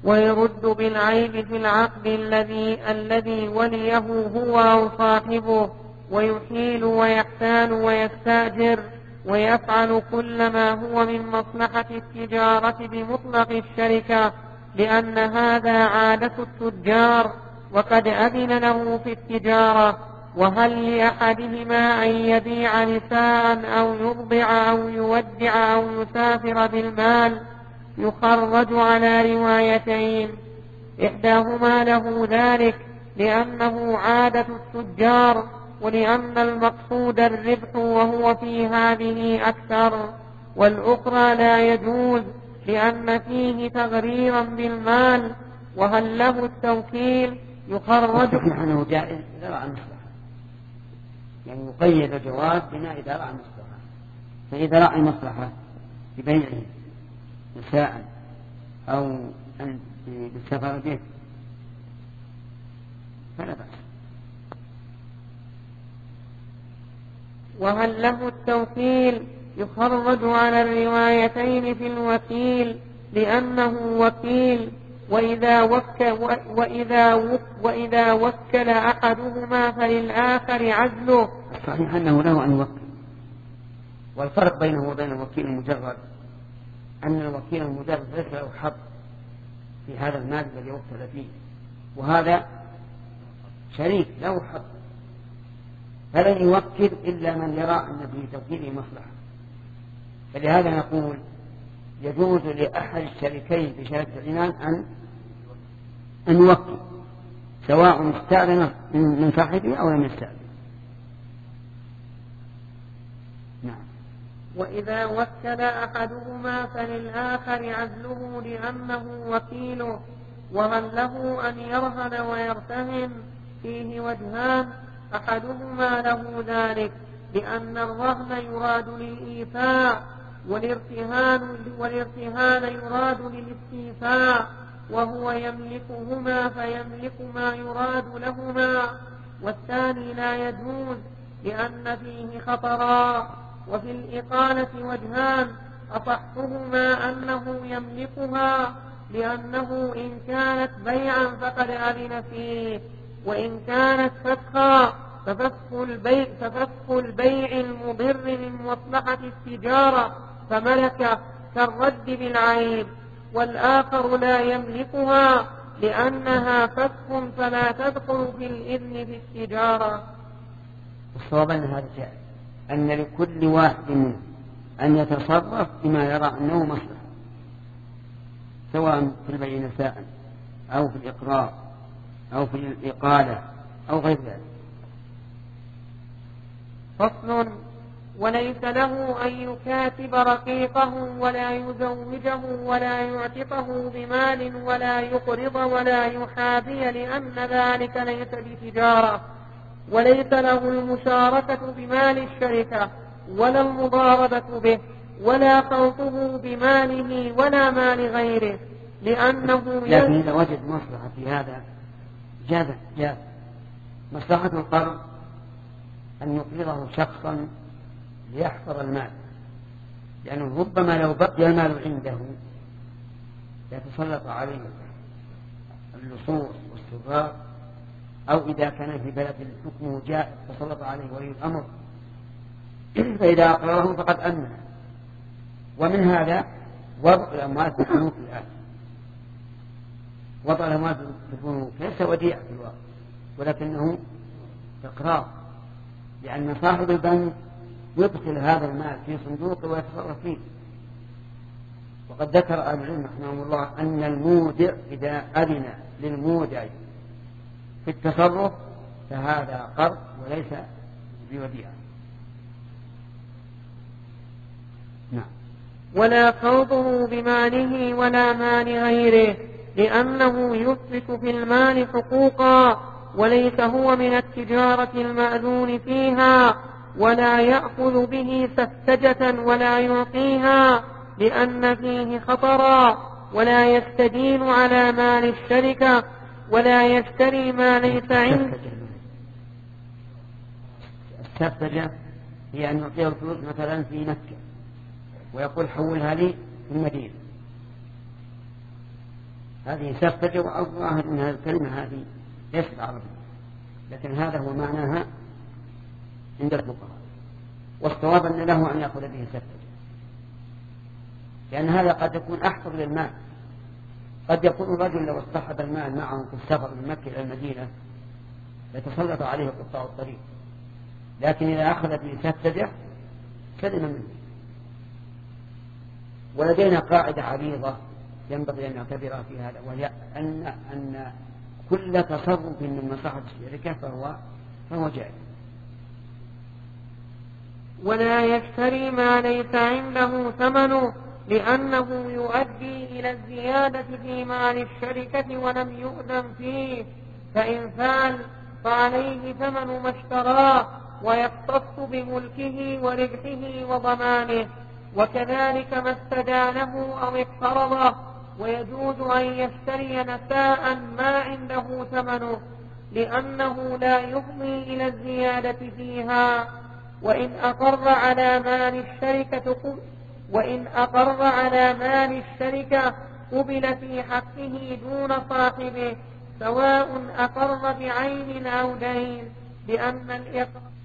ويرد بالعيب في العقد الذي الذي وليه هو أو صاحبه، ويحيل ويحتال ويستأجر، ويفعل كل ما هو من مصلحة التجارة بمطلق الشركة، لأن هذا عادة التجار وقد أذن له في التجارة. وهل لأحدهما أن يبيع نساء أو يرضع أو يودع أو يسافر بالمال؟ يخرج على روايتين، إحداهما له ذلك لأنه عادة التجار، ولأن المقصود الربح وهو في هذه أكثر، والأخرى لا يجوز لأن فيه تغريرا بالمال. وهل له التوكيل؟ يخرج أنه جائز إذا رأى المصلحة، يعني يقيد الجواز بما إذا رأى المصلحة. فإذا رأى المصلحة ببيعه نساء أو بالسفر به فلا بأس. وهل له التوكيل؟ يخرج على الروايتين في الوكيل لأنه وكيل، وإذا وكل, وإذا وإذا وكل أحدهما فللآخر عزله. صحيح أنه له أن يوكل، والفرق بينه وبين الوكيل المجرد أن الوكيل المجرد ليس له حظ في هذا المال الذي وكل فيه، وهذا شريك له حظ، فلن يوكل إلا من يرى أن في توكيله مصلحة. فلهذا نقول يجوز لأحد الشريكين في شركة الإيمان أن أن يوكل، سواء استأذن من صاحبه أو لم يستأذن. نعم. وإذا وكل أحدهما فللآخر عزله لأنه وكيله. وهل له أن يرهن ويرتهن؟ فيه وجهان، أحدهما له ذلك لأن الرهن يراد للإيفاء، والارتهان, والارتهان يراد للاستيفاء، وهو يملكهما فيملك ما يراد لهما. والثاني لا يجوز لأن فيه خطرا. وفي الإقالة وجهان، أصحهما أنه يملكها لأنه إن كانت بيعا فقد أذن فيه، وإن كانت فسخا ففسخ البيع, ففسخ البيع المضر من مصلحة التجارة فملك كالرد بالعيب. والآخر لا يملكها لأنها فسخ فلا تدخل في الإذن في التجارة. الصواب أن هذا جائز، أن لكل واحد منهم أن يتصرف بما يرى أنه مصلحة، سواء في البيع نساء أو في الإقرار أو في الإقالة أو غير ذلك. فصل: وليس له أن يكاتب رقيقه ولا يزوجه ولا يعتقه بمال ولا يقرض ولا يحابي، لأن ذلك ليس بتجارة. وليس له المشاركة بمال الشركة ولا المضاربة به ولا خلطه بماله ولا مال غيره، لأنه لكن إذا وجد مصلحة في هذا جاز جاز. مصلحة القرض أن يقرضه شخصا ليحفظ المال، لأنه ربما لو بقي المال عنده يتسلط عليه اللصوص والسراق، أو إذا كان في بلد الحكم جاء تسلط عليه ولي الأمر، فإذا أقرره فقد أمن. ومن هذا وضع الأموال في البنوك الآن. وضع الأموال في البنوك ليس وديعة في الواقع، ولكنه إقرار، لأن صاحب البنك يدخل هذا المال في صندوق ويتصرف فيه. وقد ذكر أهل العلم رحمهم الله أن المودع إذا أذن للمودع في التصرف فهذا قرض وليس بوديعة. نعم. ولا خوضه بماله ولا مال غيره، لأنه يثبت في المال حقوقا، وليس هو من التجارة المأذون فيها، ولا يأخذ به سفسجة ولا يعطيها لأن فيه خطرا، ولا يستدين على مال الشركة، ولا يشتري ما ليس عنده. السفسجة هي أن يعطيه الفلوس مثلا في مكة ويقول حولها لي في المدينة، هذه سفج، والظاهر أن الكلمة هذه ليست عربية، لكن هذا هو معناها عند الفقهاء، والصواب أن له أن يأخذ به سفج، لأن هذا قد يكون أحفظ للمال. قد يكون الرجل لو اصطحب المال معه في السفر من مكة إلى المدينة يتسلط عليه قطاع الطريق، لكن إذا أخذ به سفجه سلم منه. ولدينا قاعدة عريضة ينبغي أن نعتبرها في هذا، وهي أن, أن كل تصرف من مصلحة الشركة فهو, فهو جائز. ولا يشتري ما ليس عنده ثمنه، لأنه يؤدي إلى الزيادة في مال الشركة ولم يؤذن فيه، فإن فعل فعليه ثمن ما اشتراه ويختص بملكه وربحه وضمانه، وكذلك ما استدانه أو اقترضه، ويجوز أن يشتري نساء ما عنده ثمنه، لأنه لا يفضي إلى الزيادة فيها. وإن أقر على مال الشركة وإن أقر على مال الشركة قبل في حقه دون صاحبه، سواء أقر بعين أو دين، لأن الإقرار